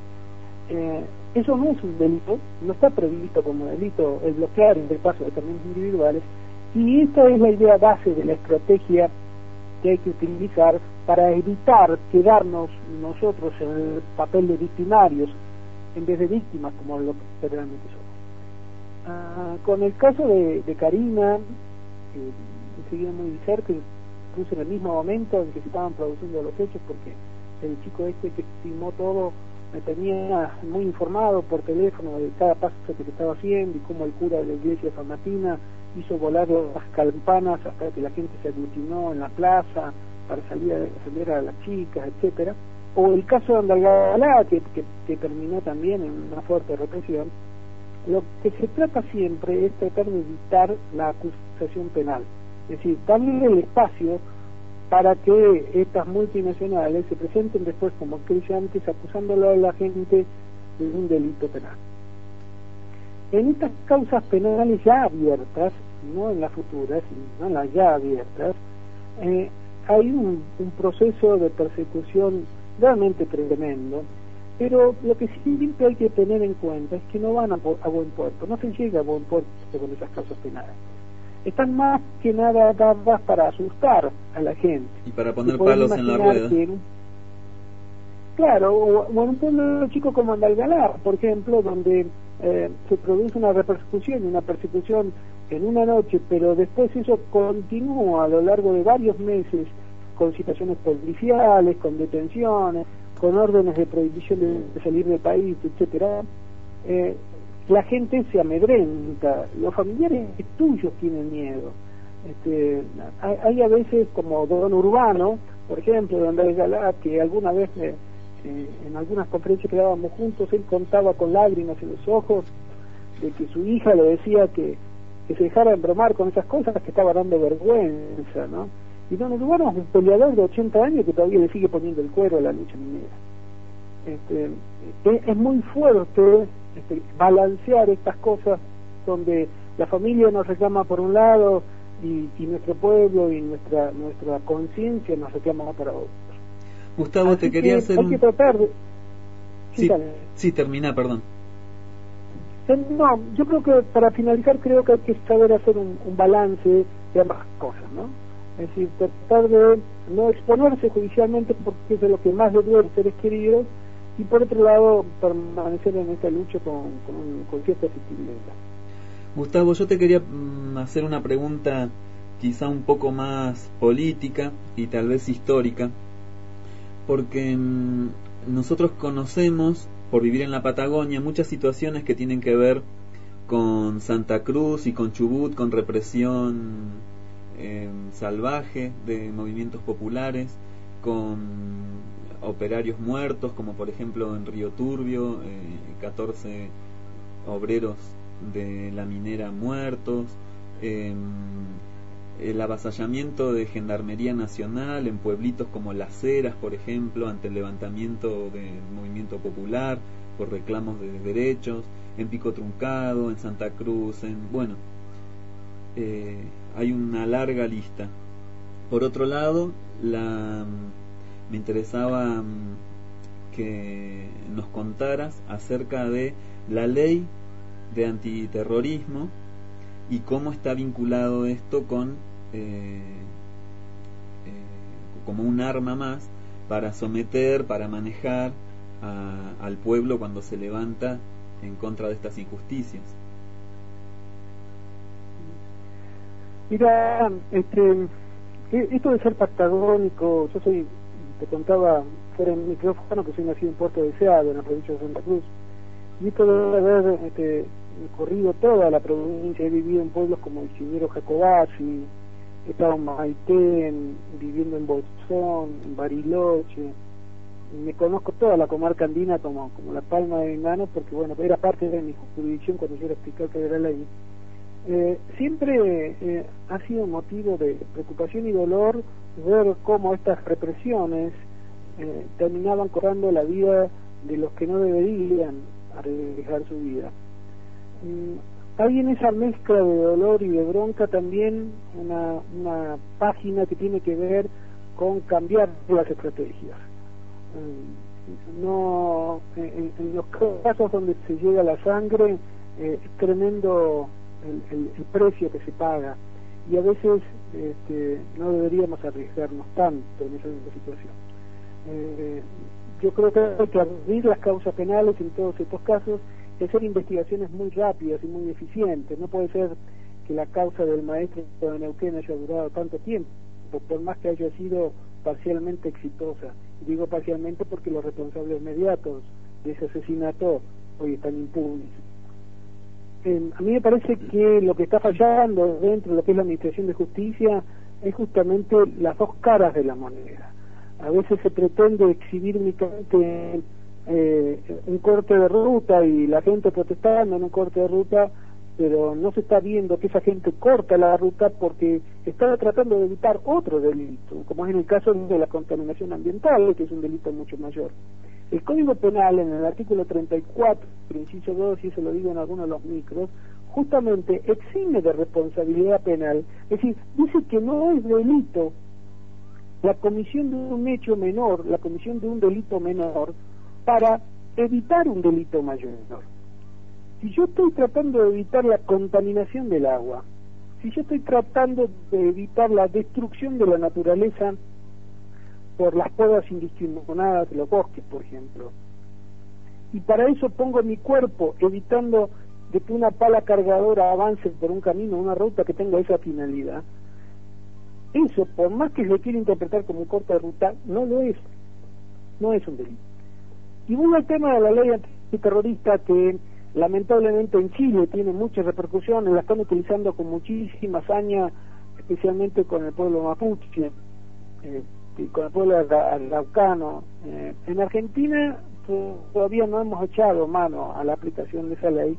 Eh, eso no es un delito, no está previsto como delito el bloquear el paso de camiones individuales, y esta es la idea base de la estrategia que hay que utilizar para evitar quedarnos nosotros en el papel de victimarios en vez de víctimas, como lo que realmente somos. Ah, con el caso de, de Karina, que seguía muy cerca, incluso en el mismo momento en que se estaban produciendo los hechos, porque el chico este que filmó todo me tenía muy informado por teléfono de cada paso que se estaba haciendo y cómo el cura de la iglesia famatina hizo volar las campanas hasta que la gente se aglutinó en la plaza para salir a defender a las chicas, etcétera. O el caso de Andalgalá, que, que, que terminó también en una fuerte represión. Lo que se trata siempre es tratar de evitar la acusación penal, es decir, darle el espacio para que estas multinacionales se presenten después como creyentes acusándolo a la gente de un delito penal. En estas causas penales ya abiertas, no en las futuras, sino en las ya abiertas, eh, hay un, un proceso de persecución realmente tremendo, pero lo que siempre hay que tener en cuenta es que no van a, a buen puerto, no se llega a buen puerto con esas causas penales. Están más que nada dadas para asustar a la gente. Y para poner palos en la rueda. En, claro, o, o en un pueblo chico como Andalgalá, por ejemplo, donde eh, se produce una repercusión, una persecución en una noche, pero después eso continúa a lo largo de varios meses con situaciones policiales, con detenciones, con órdenes de prohibición de, de salir del país, etcétera. Eh, la gente se amedrenta, los familiares tuyos tienen miedo. Este, hay, hay a veces, como Don Urbano, por ejemplo, de Andrés Galá, que alguna vez eh, eh, en algunas conferencias que dábamos juntos, él contaba con lágrimas en los ojos de que su hija le decía que, que se dejara embromar con esas cosas que estaba dando vergüenza, ¿no? Y no nos tuvimos un peleador de ochenta años que todavía le sigue poniendo el cuero a la lucha minera. Este, es, es muy fuerte este, balancear estas cosas donde la familia nos reclama por un lado y, y nuestro pueblo y nuestra nuestra conciencia nos reclama para otro. Gustavo, Así te quería que hacer hay un... que tratar de... Sí, sí, termina, perdón. No, yo creo que para finalizar creo que hay que saber hacer un, un balance de ambas cosas, ¿no? Es decir, tratar de no exponerse judicialmente porque es de lo que más le duele a los seres queridos, y por otro lado permanecer en esta lucha con, con, con cierta efectividad. Gustavo, yo te quería mm, hacer una pregunta quizá un poco más política y tal vez histórica, porque mmm, nosotros conocemos, por vivir en la Patagonia, muchas situaciones que tienen que ver con Santa Cruz y con Chubut, con represión eh, salvaje de movimientos populares, con operarios muertos, como por ejemplo en Río Turbio, eh, catorce obreros de la minera muertos, eh, el avasallamiento de Gendarmería Nacional en pueblitos como Las Heras, por ejemplo, ante el levantamiento del movimiento popular por reclamos de derechos, en Pico Truncado, en Santa Cruz, en bueno, eh, hay una larga lista. Por otro lado, la, me interesaba que nos contaras acerca de la ley de antiterrorismo y cómo está vinculado esto con eh, eh, como un arma más para someter, para manejar a, al pueblo cuando se levanta en contra de estas injusticias. Mira, este, esto de ser patagónico, yo soy, te contaba fuera en micrófono que soy nacido en Puerto Deseado, en la provincia de Santa Cruz, y esto de haber este, corrido toda la provincia, he vivido en pueblos como Isidro Jacobasi, he estado en Maitén, viviendo en Bolsón, en Bariloche, me conozco toda la comarca andina como, como la palma de mi mano, porque bueno, era parte de mi jurisdicción cuando yo era fiscal federal ahí. Eh, siempre eh, ha sido motivo de preocupación y dolor ver cómo estas represiones eh, terminaban cobrando la vida de los que no deberían arriesgar su vida. Mm, hay en esa mezcla de dolor y de bronca también una, una página que tiene que ver con cambiar las estrategias. Mm, no en, en los casos donde se llega la sangre eh, es tremendo el, el, el precio que se paga, y a veces este, no deberíamos arriesgarnos tanto en esa situación. Eh, yo creo que hay que abrir las causas penales en todos estos casos y hacer investigaciones muy rápidas y muy eficientes. No puede ser que la causa del maestro de Neuquén haya durado tanto tiempo, por más que haya sido parcialmente exitosa. Digo parcialmente porque los responsables inmediatos de ese asesinato hoy están impunes. Eh, a mí me parece que lo que está fallando dentro de lo que es la administración de justicia es justamente las dos caras de la moneda. A veces se pretende exhibir únicamente eh, un corte de ruta y la gente protestando en un corte de ruta, pero no se está viendo que esa gente corta la ruta porque está tratando de evitar otro delito, como es en el caso de la contaminación ambiental, que es un delito mucho mayor. El Código Penal, en el artículo treinta y cuatro, inciso dos, y eso lo digo en algunos de los micros, justamente exime de responsabilidad penal, es decir, dice que no es delito la comisión de un hecho menor, la comisión de un delito menor, para evitar un delito mayor. Si yo estoy tratando de evitar la contaminación del agua, si yo estoy tratando de evitar la destrucción de la naturaleza por las podas indiscriminadas de los bosques, por ejemplo, y para eso pongo mi cuerpo evitando de que una pala cargadora avance por un camino, una ruta que tenga esa finalidad, eso, por más que se quiera interpretar como un corte de ruta, no lo es, no es un delito. Y vuelvo al tema de la ley antiterrorista, que lamentablemente en Chile tiene muchas repercusiones, la están utilizando con muchísima hazaña, especialmente con el pueblo mapuche, eh, y con el pueblo araucano. Eh, en Argentina todavía no hemos echado mano a la aplicación de esa ley,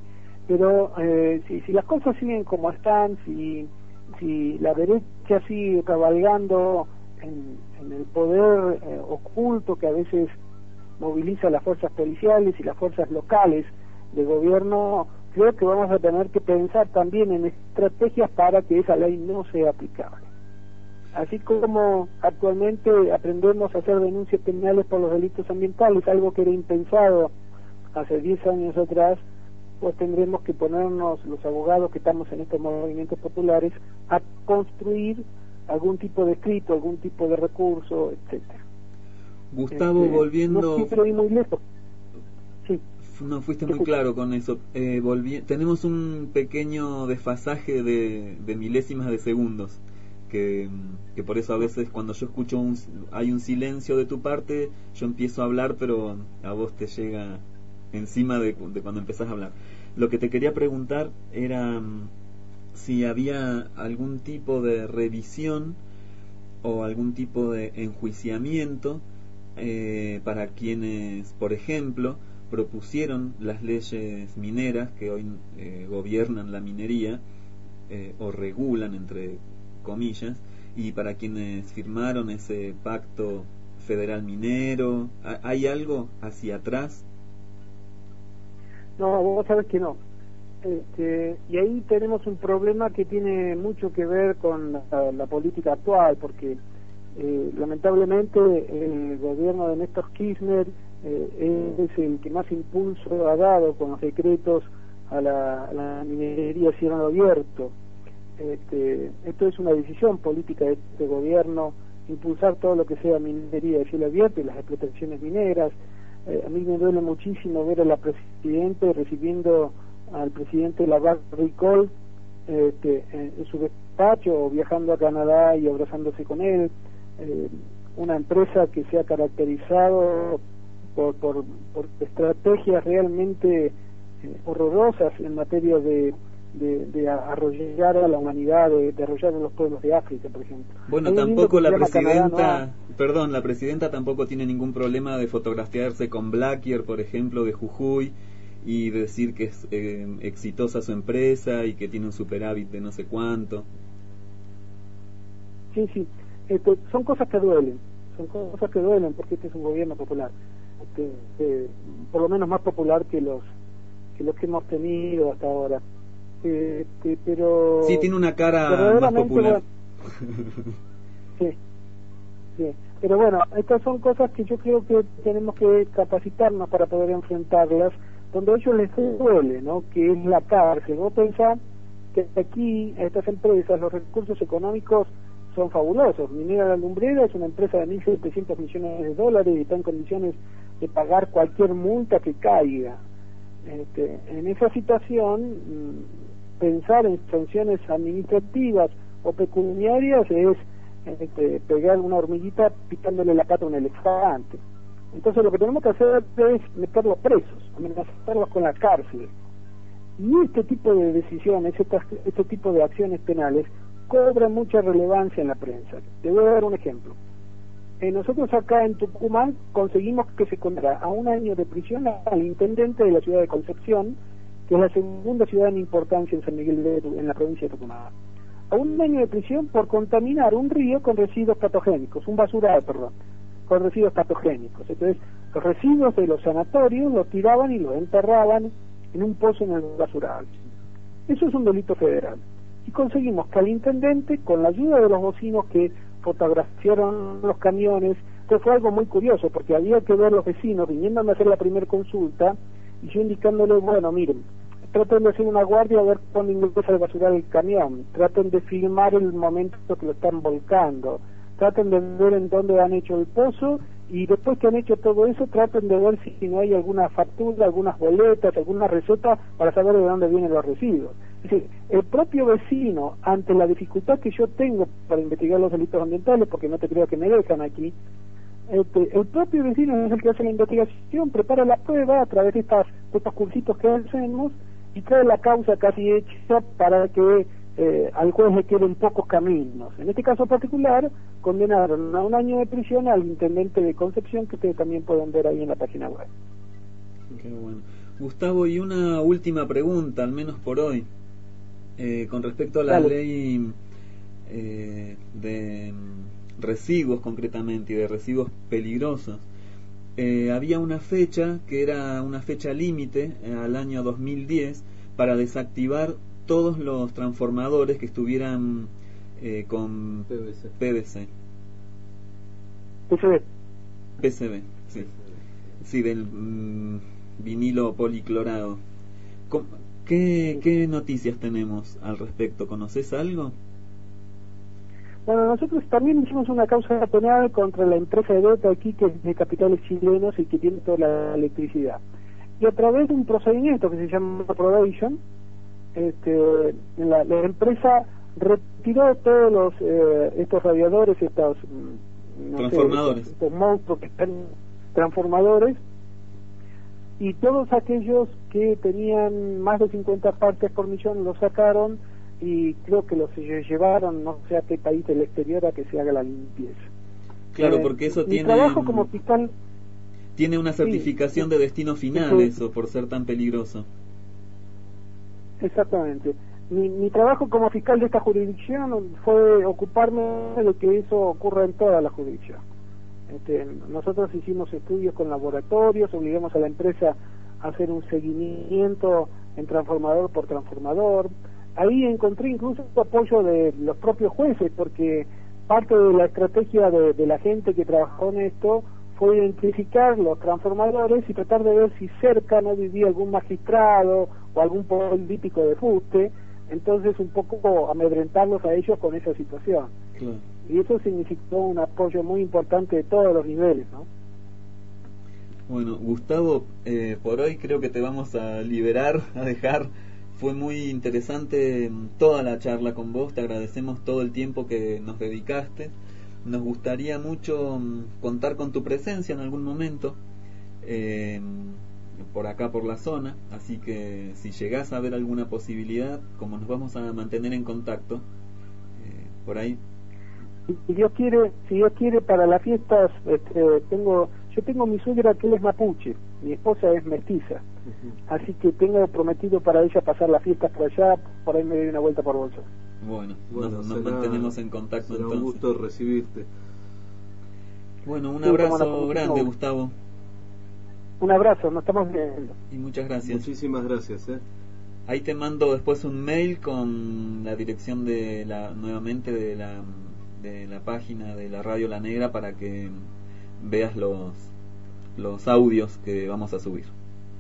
pero eh, si, si las cosas siguen como están, si, si la derecha sigue cabalgando en, en el poder eh, oculto que a veces moviliza las fuerzas policiales y las fuerzas locales de gobierno, creo que vamos a tener que pensar también en estrategias para que esa ley no sea aplicable. Así como actualmente aprendemos a hacer denuncias penales por los delitos ambientales, algo que era impensado hace diez años atrás, pues tendremos que ponernos los abogados que estamos en estos movimientos populares a construir algún tipo de escrito, algún tipo de recurso, etcétera. Gustavo, este, volviendo... No quiero ir muy lejos. Sí. No, fuiste muy claro con eso. Eh, volvi... Tenemos un pequeño desfasaje de, de milésimas de segundos. Que, que por eso a veces cuando yo escucho un, hay un silencio de tu parte, yo empiezo a hablar, pero a vos te llega encima de, de cuando empezás a hablar. Lo que te quería preguntar era si había algún tipo de revisión o algún tipo de enjuiciamiento eh, para quienes, por ejemplo, propusieron las leyes mineras que hoy eh, gobiernan la minería eh, o regulan, entre comillas, y para quienes firmaron ese pacto federal minero. ¿Hay algo hacia atrás? No, vos sabés que no. Este, y ahí tenemos un problema que tiene mucho que ver con la, la política actual, porque eh, lamentablemente el gobierno de Néstor Kirchner eh, es el que más impulso ha dado con los decretos a la, a la minería a cielo abierto. Este, esto es una decisión política de este gobierno, impulsar todo lo que sea minería de cielo abierto y las explotaciones mineras. Eh, a mí me duele muchísimo ver a la presidenta recibiendo al presidente Lavarre Ricol este, en, en su despacho, o viajando a Canadá y abrazándose con él. Eh, una empresa que se ha caracterizado por, por, por estrategias realmente eh, horrorosas en materia de De, de arrollar a la humanidad, de, de arrollar a los pueblos de África, por ejemplo. Bueno, tampoco la presidenta, Canadá, no perdón, la presidenta tampoco tiene ningún problema de fotografiarse con Blaquier, por ejemplo, de Jujuy, y decir que es eh, exitosa su empresa y que tiene un superávit de no sé cuánto. Sí, sí, este, son cosas que duelen, son cosas que duelen porque este es un gobierno popular, este, eh, por lo menos más popular que los que los que hemos tenido hasta ahora. Este, pero sí, tiene una cara más popular. Bueno, sí, sí, pero bueno, estas son cosas que yo creo que tenemos que capacitarnos para poder enfrentarlas, donde a ellos les duele, ¿no? Que es la cárcel. Vos pensás que aquí, a estas empresas, los recursos económicos son fabulosos. Minera La Lumbrera es una empresa de mil setecientos millones de dólares y está en condiciones de pagar cualquier multa que caiga. Este, en esa situación, pensar en sanciones administrativas o pecuniarias es este, pegar una hormiguita picándole la pata a un elefante. Entonces lo que tenemos que hacer es meterlos presos, amenazarlos con la cárcel. Y este tipo de decisiones, este, este tipo de acciones penales cobran mucha relevancia en la prensa. Te voy a dar un ejemplo. Eh, nosotros acá en Tucumán conseguimos que se condenara a un año de prisión al intendente de la ciudad de Concepción, que es la segunda ciudad en importancia en San Miguel de en la provincia de Tucumán. A un año de prisión por contaminar un río con residuos patogénicos, un basural, perdón, con residuos patogénicos. Entonces, los residuos de los sanatorios los tiraban y los enterraban en un pozo en el basural. Eso es un delito federal. Y conseguimos que al intendente, con la ayuda de los vecinos que fotografiaron los camiones, que fue algo muy curioso, porque había que ver los vecinos viniendo a hacer la primera consulta, y yo indicándoles, bueno, miren, traten de hacer una guardia a ver cuándo ingresa el basural el camión, traten de filmar el momento que lo están volcando, traten de ver en dónde han hecho el pozo, y después que han hecho todo eso, traten de ver si no hay alguna factura, algunas boletas, alguna receta para saber de dónde vienen los residuos. Es decir, el propio vecino, ante la dificultad que yo tengo para investigar los delitos ambientales, porque no te creo que me dejan aquí, este, el propio vecino es el que hace la investigación, prepara la prueba a través de, estas, de estos cursitos que hacemos y trae la causa casi hecha para que eh, al juez le queden pocos caminos. En este caso particular, condenaron a un año de prisión al intendente de Concepción, que ustedes también pueden ver ahí en la página web. Qué bueno. Gustavo, y una última pregunta, al menos por hoy, eh, con respecto a la Dale. ley eh, de residuos concretamente y de residuos peligrosos. Eh, había una fecha que era una fecha límite eh, al año dos mil diez para desactivar todos los transformadores que estuvieran eh, con P V C. P V C. P C B. P C B, sí. Sí, del mm, vinilo policlorado. ¿Cómo- ¿Qué, ¿Qué noticias tenemos al respecto? ¿Conoces algo? Bueno, nosotros también hicimos una causa penal contra la empresa de Dota aquí, que es de capitales chilenos y que tiene toda la electricidad. Y a través de un procedimiento que se llama probation, este, la, la empresa retiró todos los eh, estos radiadores, estos mm, no sé, Transformadores. estos, estos monstruos que están transformadores, y todos aquellos que tenían más de cincuenta partes por millón los sacaron y creo que los llevaron no sé a qué país del exterior a que se haga la limpieza. Claro, Eh, porque eso mi tiene trabajo como fiscal, tiene una certificación de destino final, Sí. eso, por ser tan peligroso. exactamente. Mi, mi trabajo como fiscal de esta jurisdicción fue ocuparme de que eso ocurra en toda la jurisdicción. Este, nosotros hicimos estudios con laboratorios, obligamos a la empresa a hacer un seguimiento en transformador por transformador. Ahí encontré incluso apoyo de los propios jueces, porque parte de la estrategia de, de la gente que trabajó en esto fue identificar los transformadores y tratar de ver si cerca no vivía algún magistrado o algún político de fuste, entonces un poco amedrentarlos a ellos con esa situación. Claro. Y eso significó un apoyo muy importante de todos los niveles, ¿no? Bueno, Gustavo, eh, por hoy creo que te vamos a liberar, a dejar. Fue muy interesante mm, toda la charla con vos, te agradecemos todo el tiempo que nos dedicaste. Nos gustaría mucho mm, contar con tu presencia en algún momento eh, por acá, por la zona, así que si llegás a ver alguna posibilidad, como nos vamos a mantener en contacto, eh, por ahí. Si Dios quiere, si Dios quiere para las fiestas, este, tengo, yo tengo mi suegra que él es mapuche, mi esposa es mestiza, Ujú. así que tengo prometido para ella pasar las fiestas por allá, por ahí me doy una vuelta por Bolsa. Bueno, Bueno, nos, nos será- mantenemos en contacto será entonces. un gusto recibirte. Bueno, un Sí, cómo no, abrazo con grande, muchísimo- Gustavo, Un abrazo, nos estamos viendo. y muchas gracias. Muchísimas gracias, ¿eh? Ahí te mando después un mail con la dirección de la nuevamente de la de la página de la Radio La Negra para que veas los los audios que vamos a subir.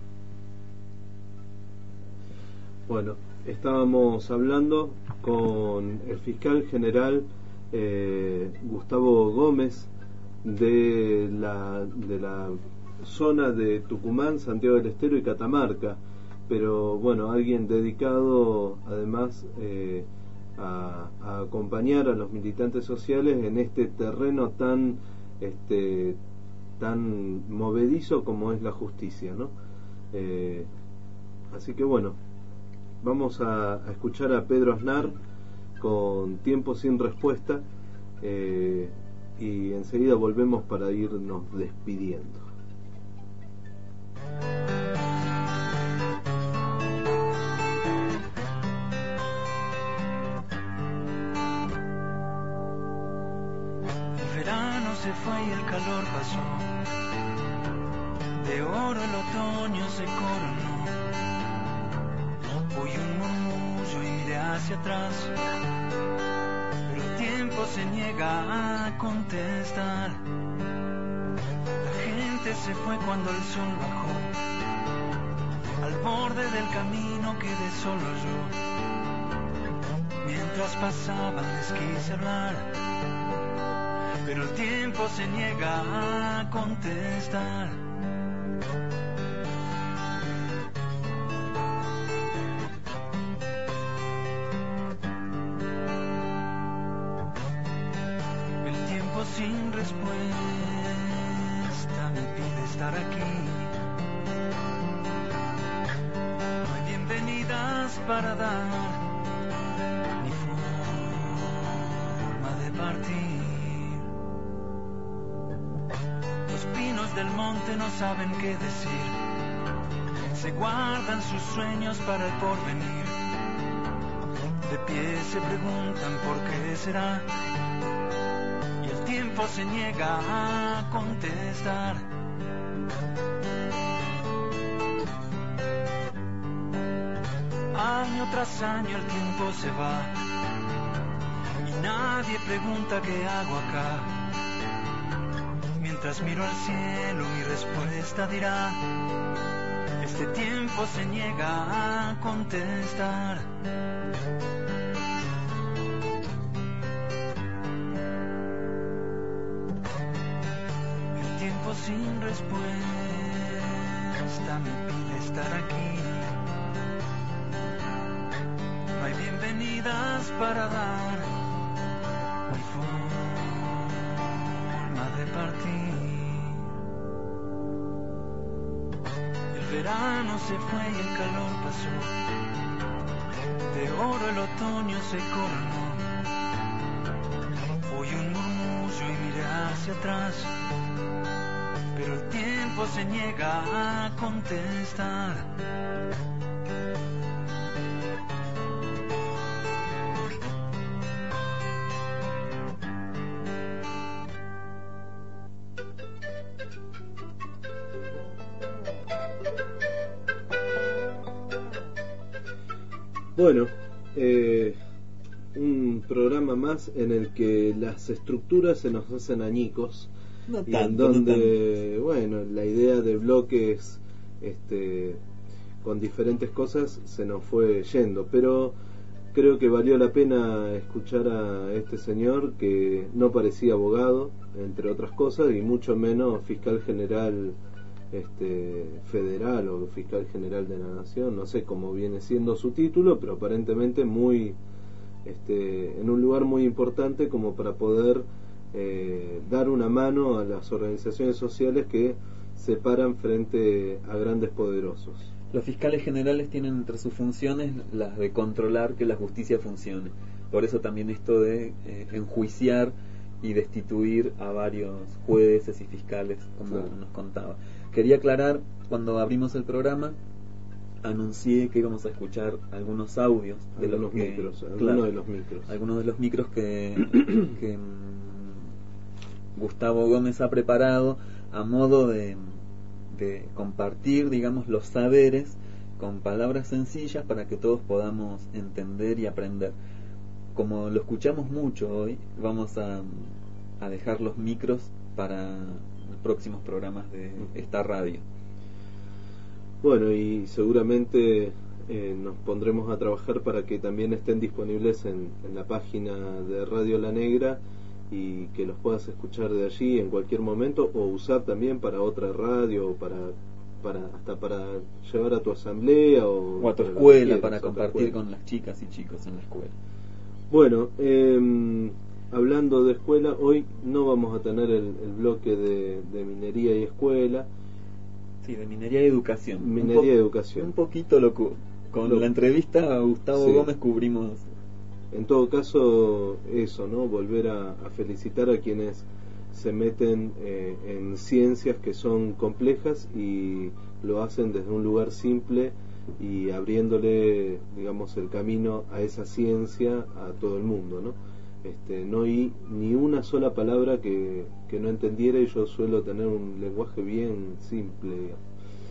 Bueno, estábamos hablando con el fiscal general eh, Gustavo Gómez de la, de la zona de Tucumán, Santiago del Estero y Catamarca, pero bueno, alguien dedicado además eh, a, a acompañar a los militantes sociales en este terreno tan este tan movedizo como es la justicia, ¿no? Eh, así que bueno, vamos a, a escuchar a Pedro Aznar con Tiempo sin Respuesta eh, y enseguida volvemos para irnos despidiendo. El verano se fue y el calor pasó. De oro el otoño se coronó. Oí un murmullo y miré hacia atrás, pero el tiempo se niega a contestar. La gente se fue cuando el sol bajó. Al borde del camino quedé solo yo. Mientras pasaban les quise hablar, pero el tiempo se niega a contestar. El tiempo sin respuesta me pide estar aquí. No hay bienvenidas para dar, ni forma de partir. Los pinos del monte no saben qué decir. se guardan sus sueños para el porvenir. De pie se preguntan por qué será, y el tiempo se niega a contestar. Año tras año el tiempo se va, y nadie pregunta qué hago acá. Mientras miro al cielo mi respuesta dirá: este tiempo se niega a contestar. El tiempo sin respuesta me pide estar aquí. No hay bienvenidas para dar, no hay forma de partir. El verano se fue y el calor pasó, de oro el otoño se coronó. Oí un murmullo y miré hacia atrás, pero el tiempo se niega a contestar. Bueno, eh, un programa más en el que las estructuras se nos hacen añicos. No y tanto, en donde, no bueno, la idea de bloques este, con diferentes cosas se nos fue yendo, pero creo que valió la pena escuchar a este señor que no parecía abogado, entre otras cosas, y mucho menos fiscal general este, federal o fiscal general de la nación, no sé cómo viene siendo su título, pero aparentemente muy este, en un lugar muy importante como para poder Eh, dar una mano a las organizaciones sociales que se paran frente a grandes poderosos. Los fiscales generales tienen entre sus funciones las de controlar que la justicia funcione. Por eso también esto de eh, enjuiciar y destituir a varios jueces y fiscales, como Claro. nos contaba. Quería aclarar, cuando abrimos el programa, anuncié que íbamos a escuchar algunos audios de Algunos los que, micros, algunos claro, de los micros. algunos de los micros que, que Gustavo Gómez ha preparado a modo de, de compartir, digamos, los saberes con palabras sencillas para que todos podamos entender y aprender. Como lo escuchamos mucho hoy, vamos a, a dejar los micros para los próximos programas de esta radio. Bueno, y seguramente eh, nos pondremos a trabajar para que también estén disponibles en, en la página de Radio La Negra, y que los puedas escuchar de allí en cualquier momento, o usar también para otra radio, o para, para hasta para llevar a tu asamblea o, o a tu para escuela, quieras, para a tu compartir escuela. con las chicas y chicos en la escuela. Bueno, eh, hablando de escuela, hoy no vamos a tener el, el bloque de, de minería y escuela. Sí, de minería y educación. Minería y educación. Un poquito lo cu con Lo, la entrevista a Gustavo sí. Gómez cubrimos. En todo caso, eso, ¿no? Volver a, a felicitar a quienes se meten eh, en ciencias que son complejas y lo hacen desde un lugar simple y abriéndole, digamos, el camino a esa ciencia a todo el mundo, ¿no? Este, no hay ni una sola palabra que, que no entendiera, y yo suelo tener un lenguaje bien simple, digamos.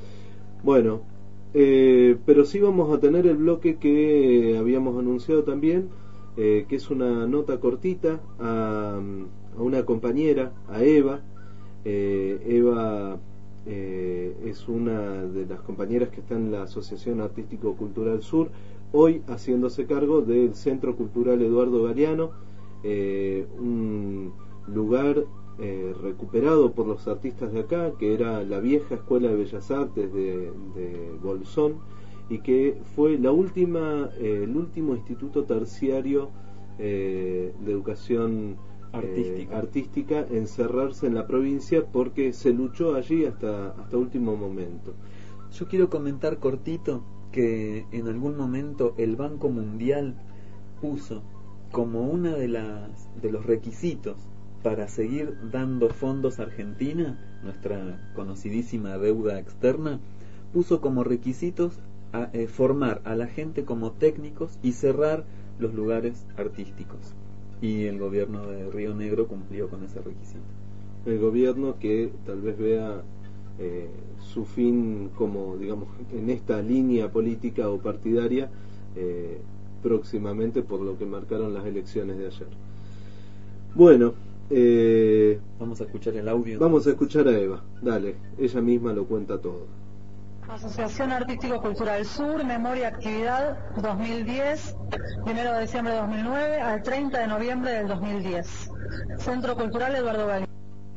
Bueno, eh, pero sí vamos a tener el bloque que habíamos anunciado también, eh, que es una nota cortita a, a una compañera, a Eva. eh, Eva eh, es una de las compañeras que está en la Asociación Artístico Cultural Sur, hoy haciéndose cargo del Centro Cultural Eduardo Galeano, eh, un lugar eh, recuperado por los artistas de acá, que era la vieja Escuela de Bellas Artes de, de Bolsón, y que fue la última, eh, el último instituto terciario eh, de educación artística. Eh, artística en cerrarse en la provincia, porque se luchó allí hasta, hasta último momento. Yo quiero comentar cortito que en algún momento el Banco Mundial puso como una de las de los requisitos para seguir dando fondos a Argentina, nuestra conocidísima deuda externa, puso como requisitos a, eh, formar a la gente como técnicos y cerrar los lugares artísticos. Y el gobierno de Río Negro cumplió con ese requisito. El gobierno que tal vez vea eh, su fin como, digamos, en esta línea política o partidaria eh, próximamente, por lo que marcaron las elecciones de ayer. Bueno, eh, vamos a escuchar el audio. Vamos a escuchar a Eva. Dale, ella misma lo cuenta todo. Asociación Artístico Cultural Sur, Memoria Actividad dos mil diez, primero de diciembre de dos mil nueve al treinta de noviembre del dos mil diez. Centro Cultural Eduardo Galeano.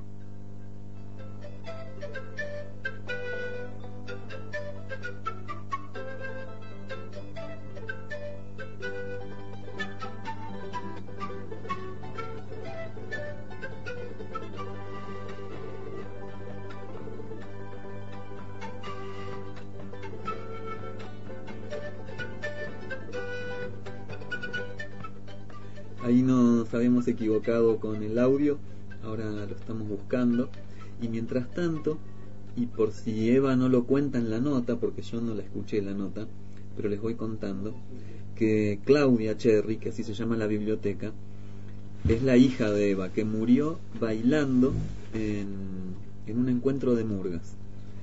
Ahí nos habíamos equivocado con el audio, ahora lo estamos buscando. Y mientras tanto, y por si Eva no lo cuenta en la nota, porque yo no la escuché la nota, pero les voy contando, que Claudia Cherry, que así se llama la biblioteca, es la hija de Eva, que murió bailando en, en un encuentro de murgas.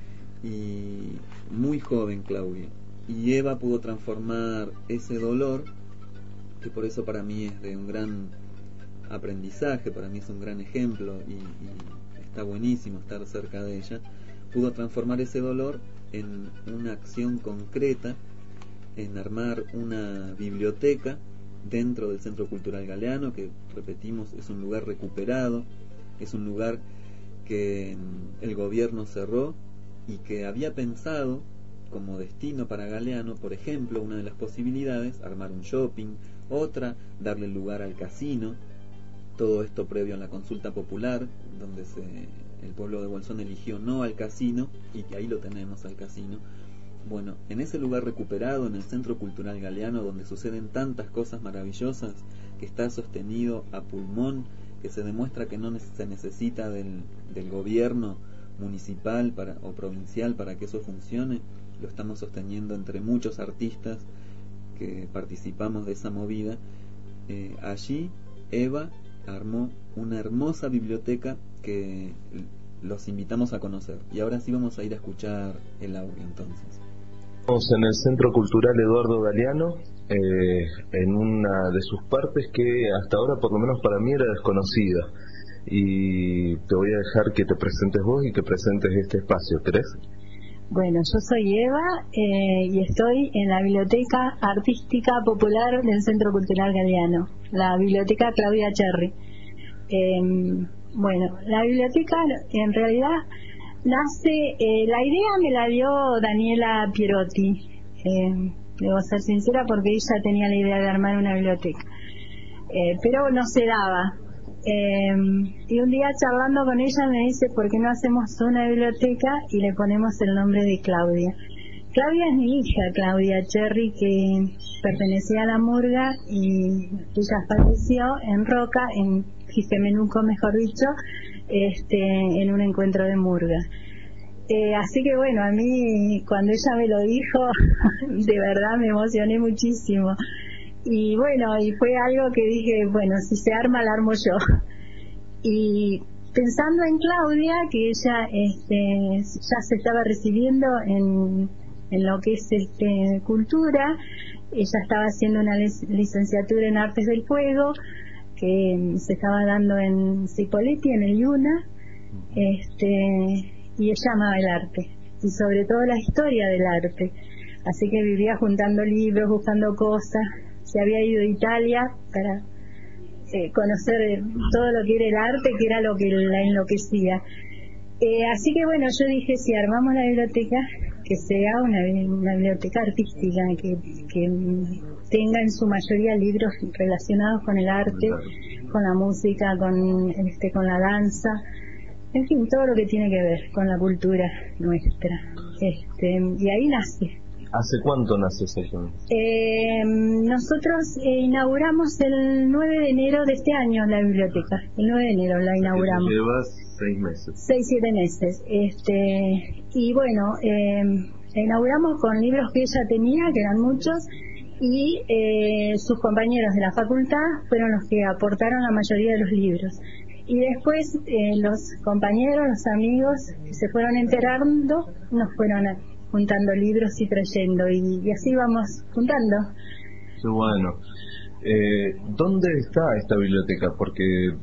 Y muy joven Claudia. Y Eva pudo transformar ese dolor, que por eso para mí es de un gran aprendizaje, para mí es un gran ejemplo y, y está buenísimo estar cerca de ella. Pudo transformar ese dolor en una acción concreta, en armar una biblioteca dentro del Centro Cultural Galeano, que repetimos es un lugar recuperado, es un lugar que el gobierno cerró y que había pensado como destino para Galeano, por ejemplo, una de las posibilidades, armar un shopping, otra, darle lugar al casino, todo esto previo a la consulta popular, donde se, el pueblo de Bolsón eligió no al casino, y que ahí lo tenemos al casino. Bueno, en ese lugar recuperado, en el Centro Cultural Galeano, donde suceden tantas cosas maravillosas, que está sostenido a pulmón, que se demuestra que no se necesita del, del gobierno municipal para, o provincial para que eso funcione, lo estamos sosteniendo entre muchos artistas que participamos de esa movida. Eh, allí Eva armó una hermosa biblioteca que los invitamos a conocer. Y ahora sí vamos a ir a escuchar el audio entonces. Estamos en el Centro Cultural Eduardo Galeano, eh, en una de sus partes que hasta ahora por lo menos para mí era desconocida. Y te voy a dejar que te presentes vos y que presentes este espacio, ¿querés? Bueno, yo soy Eva eh, y estoy en la Biblioteca Artística Popular del Centro Cultural Galeano, la Biblioteca Claudia Cherry. Eh, bueno, la biblioteca en realidad nace, eh, la idea me la dio Daniela Pierotti, eh, debo ser sincera porque ella tenía la idea de armar una biblioteca, eh, pero no se daba. Eh, y un día charlando con ella me dice, ¿por qué no hacemos una biblioteca y le ponemos el nombre de Claudia? Claudia es mi hija, Claudia Cherry, que pertenecía a la murga y ella falleció en Roca, en Gistemenuco mejor dicho, este, en un encuentro de murga. Eh, así que bueno, a mí cuando ella me lo dijo, de verdad me emocioné muchísimo. Y bueno, y fue algo que dije, bueno, si se arma, la armo yo. Y pensando en Claudia, que ella este, ya se estaba recibiendo en, en lo que es este, cultura, ella estaba haciendo una licenciatura en Artes del Fuego, que se estaba dando en Cipolletti, en el IUNA, este, y ella amaba el arte, y sobre todo la historia del arte. Así que vivía juntando libros, buscando cosas. Se había ido a Italia para eh, conocer todo lo que era el arte, que era lo que la enloquecía. Eh, así que bueno, yo dije, si armamos la biblioteca, que sea una, una biblioteca artística, que, que tenga en su mayoría libros relacionados con el arte, con la música, con, este, con la danza, en fin, todo lo que tiene que ver con la cultura nuestra. Este, y ahí nace. ¿Hace cuánto nace ese ejemplo? Eh, nosotros eh, inauguramos el nueve de enero de este año la biblioteca. El nueve de enero la inauguramos. Llevas seis meses. Seis, siete meses. Este, y bueno, eh, La inauguramos con libros que ella tenía, que eran muchos, y eh, sus compañeros de la facultad fueron los que aportaron la mayoría de los libros. Y después eh, los compañeros, los amigos que se fueron enterando, nos fueron juntando libros y trayendo, y, y así vamos juntando. Qué bueno. Eh, ¿Dónde está esta biblioteca? Porque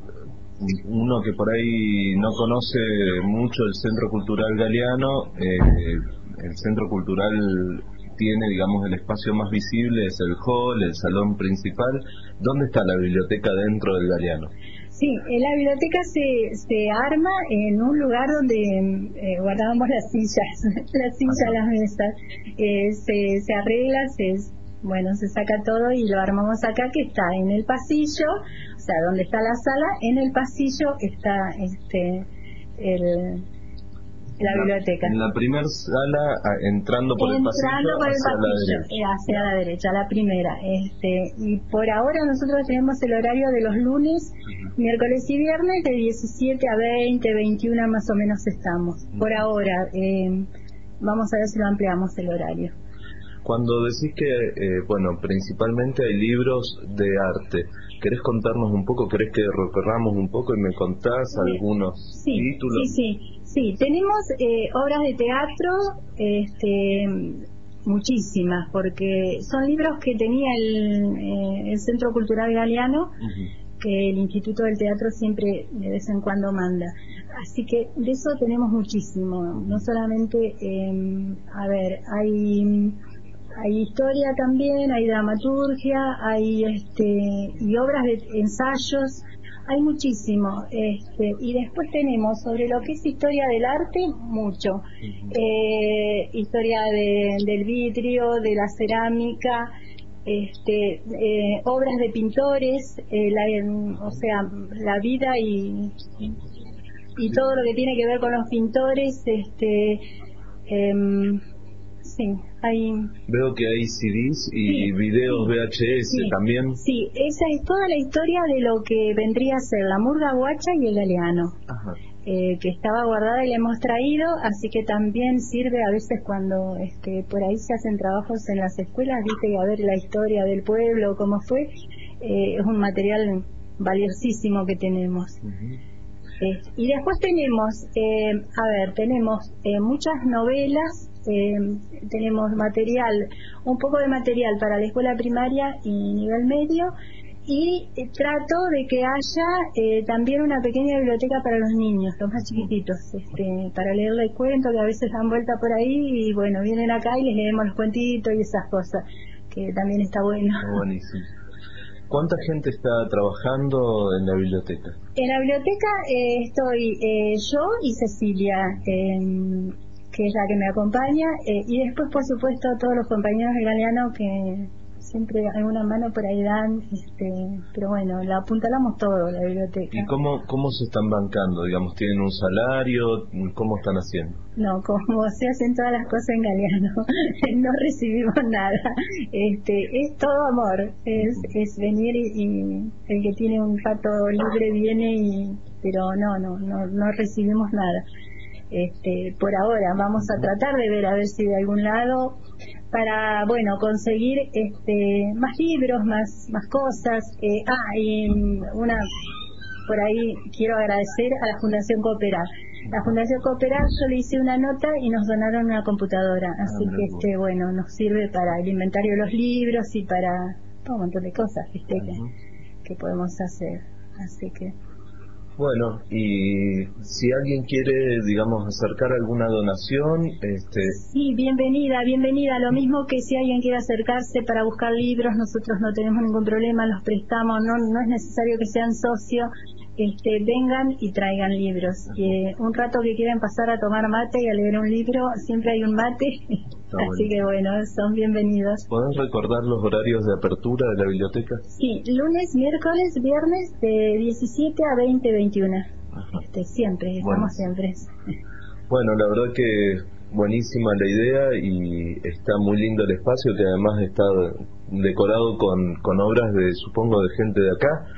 uno que por ahí no conoce mucho el Centro Cultural Galeano, eh, el Centro Cultural tiene, digamos, el espacio más visible, es el hall, el salón principal. ¿Dónde está la biblioteca dentro del Galeano? Sí, la biblioteca se, se arma en un lugar donde eh, guardábamos las sillas, las sillas, las mesas. Eh, se, se arregla, se bueno, se saca todo y lo armamos acá, que está en el pasillo, o sea, donde está la sala, en el pasillo está este el la, la biblioteca. En la primera sala, entrando por entrando el pasillo, por el hacia pasillo, la derecha. eh, hacia la derecha, la primera. Este, y por ahora nosotros tenemos el horario de los lunes, uh-huh. miércoles y viernes, de diecisiete a veinte, veintiuno más o menos estamos. Uh-huh. Por ahora, eh, vamos a ver si lo ampliamos el horario. Cuando decís que, eh, bueno, principalmente hay libros de arte, ¿querés contarnos un poco? ¿Querés que recorramos un poco y me contás sí. algunos sí, títulos? Sí, sí, sí. Tenemos eh, obras de teatro, este, muchísimas, porque son libros que tenía el, eh, el Centro Cultural Galeano, uh-huh. que el Instituto del Teatro siempre de vez en cuando manda. Así que de eso tenemos muchísimo. No solamente, eh, a ver, hay... Hay historia también, hay dramaturgia, hay este y obras de ensayos, hay muchísimo. Este, y después tenemos sobre lo que es historia del arte, mucho. Eh, historia de, del vidrio, de la cerámica, este, eh, obras de pintores, eh, la, o sea, la vida y, y todo lo que tiene que ver con los pintores. Este, eh, Sí, hay... Veo que hay C Ds y sí, videos sí, V H S sí, también. Sí, esa es toda la historia de lo que vendría a ser la murga guacha y el galeano, eh, que estaba guardada y la hemos traído, así que también sirve a veces cuando este, por ahí se hacen trabajos en las escuelas, viste, a ver la historia del pueblo, cómo fue, eh, es un material valiosísimo que tenemos. Uh-huh. Eh, y después tenemos, eh, a ver, tenemos eh, muchas novelas. Eh, tenemos material, un poco de material para la escuela primaria y nivel medio, y eh, trato de que haya eh, también una pequeña biblioteca para los niños, los más chiquititos, este, para leerle cuentos que a veces dan vuelta por ahí y bueno, vienen acá y les leemos los cuentitos y esas cosas, que también está bueno. Buenísimo. ¿Cuánta gente está trabajando en la biblioteca? En la biblioteca eh, estoy eh, yo y Cecilia, eh, que es la que me acompaña, eh, y después, por supuesto, todos los compañeros del Galeano que siempre alguna mano por ahí dan, este, pero bueno, la apuntalamos todo, la biblioteca. ¿Y cómo, cómo se están bancando? Digamos, ¿tienen un salario? ¿Cómo están haciendo? No, como se hacen todas las cosas en Galeano, no recibimos nada. Este, es todo amor, es, es venir y, y el que tiene un rato libre viene, y pero no, no, no, no recibimos nada. Este, por ahora vamos a tratar de ver a ver si de algún lado para, bueno, conseguir este más libros, más más cosas. Eh, ah, y una por ahí quiero agradecer a la Fundación Cooperar. La Fundación Cooperar, yo le hice una nota y nos donaron una computadora, así que este bueno, nos sirve para el inventario de los libros y para todo un montón de cosas, ¿viste? que, que podemos hacer, así que bueno, y si alguien quiere, digamos, acercar alguna donación, este... Sí, bienvenida, bienvenida. Lo mismo que si alguien quiere acercarse para buscar libros, nosotros no tenemos ningún problema, los prestamos, no no es necesario que sean socios, este, vengan y traigan libros. Eh, un rato que quieran pasar a tomar mate y a leer un libro, siempre hay un mate, Está así bueno. que bueno, son bienvenidos. ¿Podés recordar los horarios de apertura de la biblioteca? Sí, lunes, miércoles, viernes, de diecisiete a veinte, veintiuno. Este, siempre, estamos bueno. siempre. Bueno, la verdad que buenísima la idea y está muy lindo el espacio, que además está decorado con, con obras de, supongo, de gente de acá.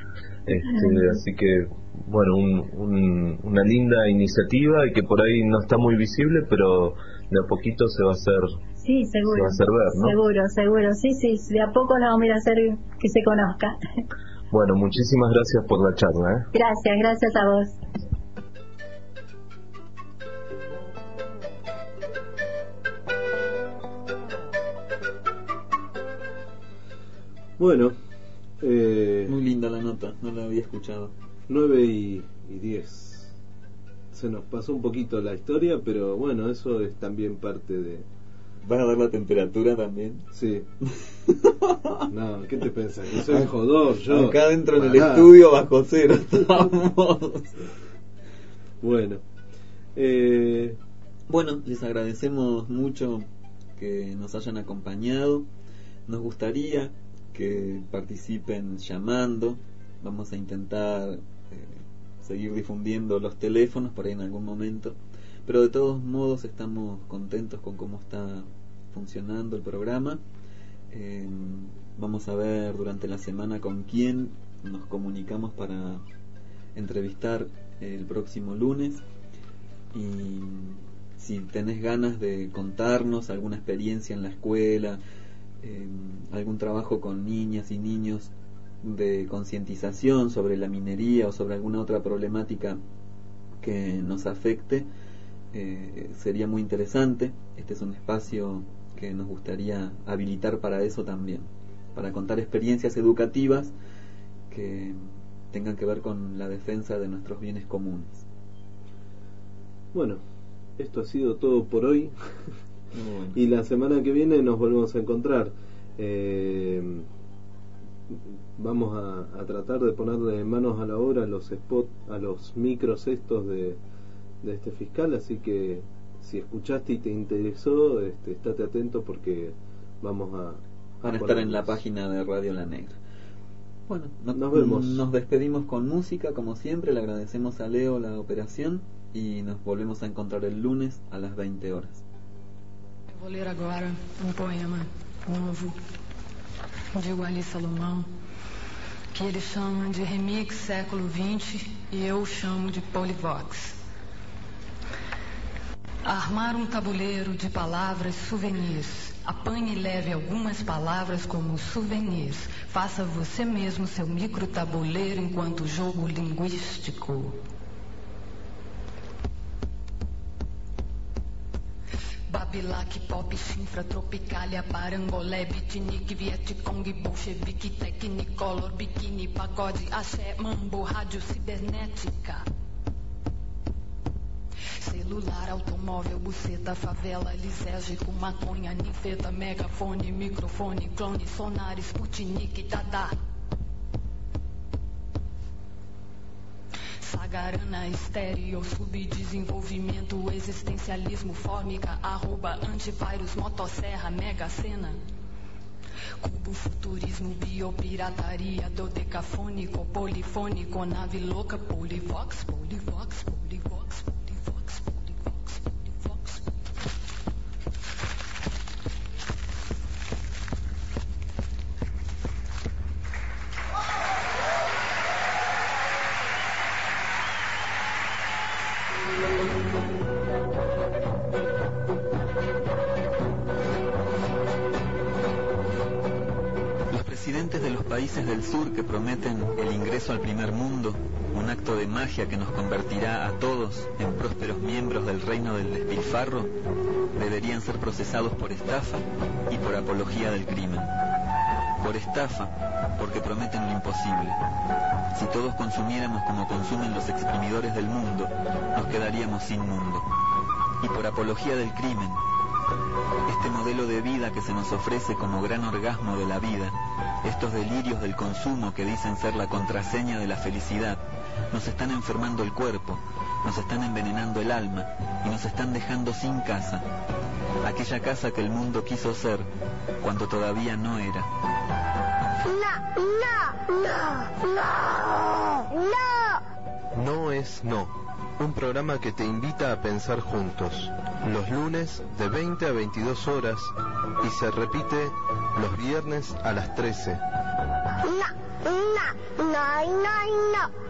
Este, así que, bueno, un, un, una linda iniciativa y que por ahí no está muy visible, pero de a poquito se va a hacer Sí, seguro. Se va a hacer ver, ¿no? Seguro, seguro. Sí, sí, de a poco nos vamos a ir a hacer que se conozca. Bueno, muchísimas gracias por la charla, ¿eh? Gracias, gracias a vos. Bueno, eh, muy linda la nota, no la había escuchado. nueve y diez. Se nos pasó un poquito la historia, pero bueno, eso es también parte de... ¿Vas a dar la temperatura también? Sí. No, ¿qué te pensás? Que soy jodor, yo. Acá dentro en el estudio bajo cero estamos. Bueno. Eh... Bueno, les agradecemos mucho que nos hayan acompañado. Nos gustaría que participen llamando. Vamos a intentar eh, seguir difundiendo los teléfonos por ahí en algún momento, pero de todos modos estamos contentos con cómo está funcionando el programa. Eh, vamos a ver durante la semana con quién nos comunicamos para entrevistar el próximo lunes, y si tenés ganas de contarnos alguna experiencia en la escuela, eh, algún trabajo con niñas y niños de concientización sobre la minería o sobre alguna otra problemática que nos afecte, eh, sería muy interesante. Este es un espacio que nos gustaría habilitar para eso también, para contar experiencias educativas que tengan que ver con la defensa de nuestros bienes comunes. Bueno, esto ha sido todo por hoy. Bueno. Y la semana que viene nos volvemos a encontrar. Eh, vamos a, a tratar de ponerle manos a la obra a los spots, a los micros estos de, de este fiscal, así que si escuchaste y te interesó, este, estate atento porque vamos a, a van a estar en la página de Radio La Negra. Bueno, no, nos vemos. Nos despedimos con música, como siempre. Le agradecemos a Leo la operación y nos volvemos a encontrar el lunes a las veinte horas. Vou ler agora um poema novo de Guali Salomão, que ele chama de Remix Século vinte e eu chamo de Polivox. Armar um tabuleiro de palavras souvenirs. Apanhe e leve algumas palavras como souvenirs. Faça você mesmo seu micro tabuleiro enquanto jogo linguístico. Babilac, pop, chinfra, tropicália, parangolé, beatnik, vietcong, bolchevique, technicolor, biquíni, pagode, axé, mambo, rádio, cibernética. Celular, automóvel, buceta, favela, lisérgico, maconha, ninfeta, megafone, microfone, clone, sonar, Sputnik, dada. Sagarana, estéreo, subdesenvolvimento, existencialismo, fórmica, arroba, antivírus, motosserra, mega cena. Cubo, futurismo, biopirataria, dodecafônico, polifônico, nave louca, polivox, polivox, polivox, polivox, polivox, polivox. Los presidentes de los países del sur que prometen el ingreso al primer mundo, un acto de magia que nos convertirá a todos en prósperos miembros del reino del despilfarro, deberían ser procesados por estafa y por apología del crimen. Por estafa, porque prometen lo imposible. Si todos consumiéramos como consumen los exprimidores del mundo, nos quedaríamos sin mundo. Y por apología del crimen, este modelo de vida que se nos ofrece como gran orgasmo de la vida, estos delirios del consumo que dicen ser la contraseña de la felicidad, nos están enfermando el cuerpo, nos están envenenando el alma y nos están dejando sin casa, aquella casa que el mundo quiso ser cuando todavía no era. No, no, no, no, no. No es no. Un programa que te invita a pensar juntos. Los lunes de veinte a veintidós horas y se repite los viernes a las trece. No, no, no, no, no.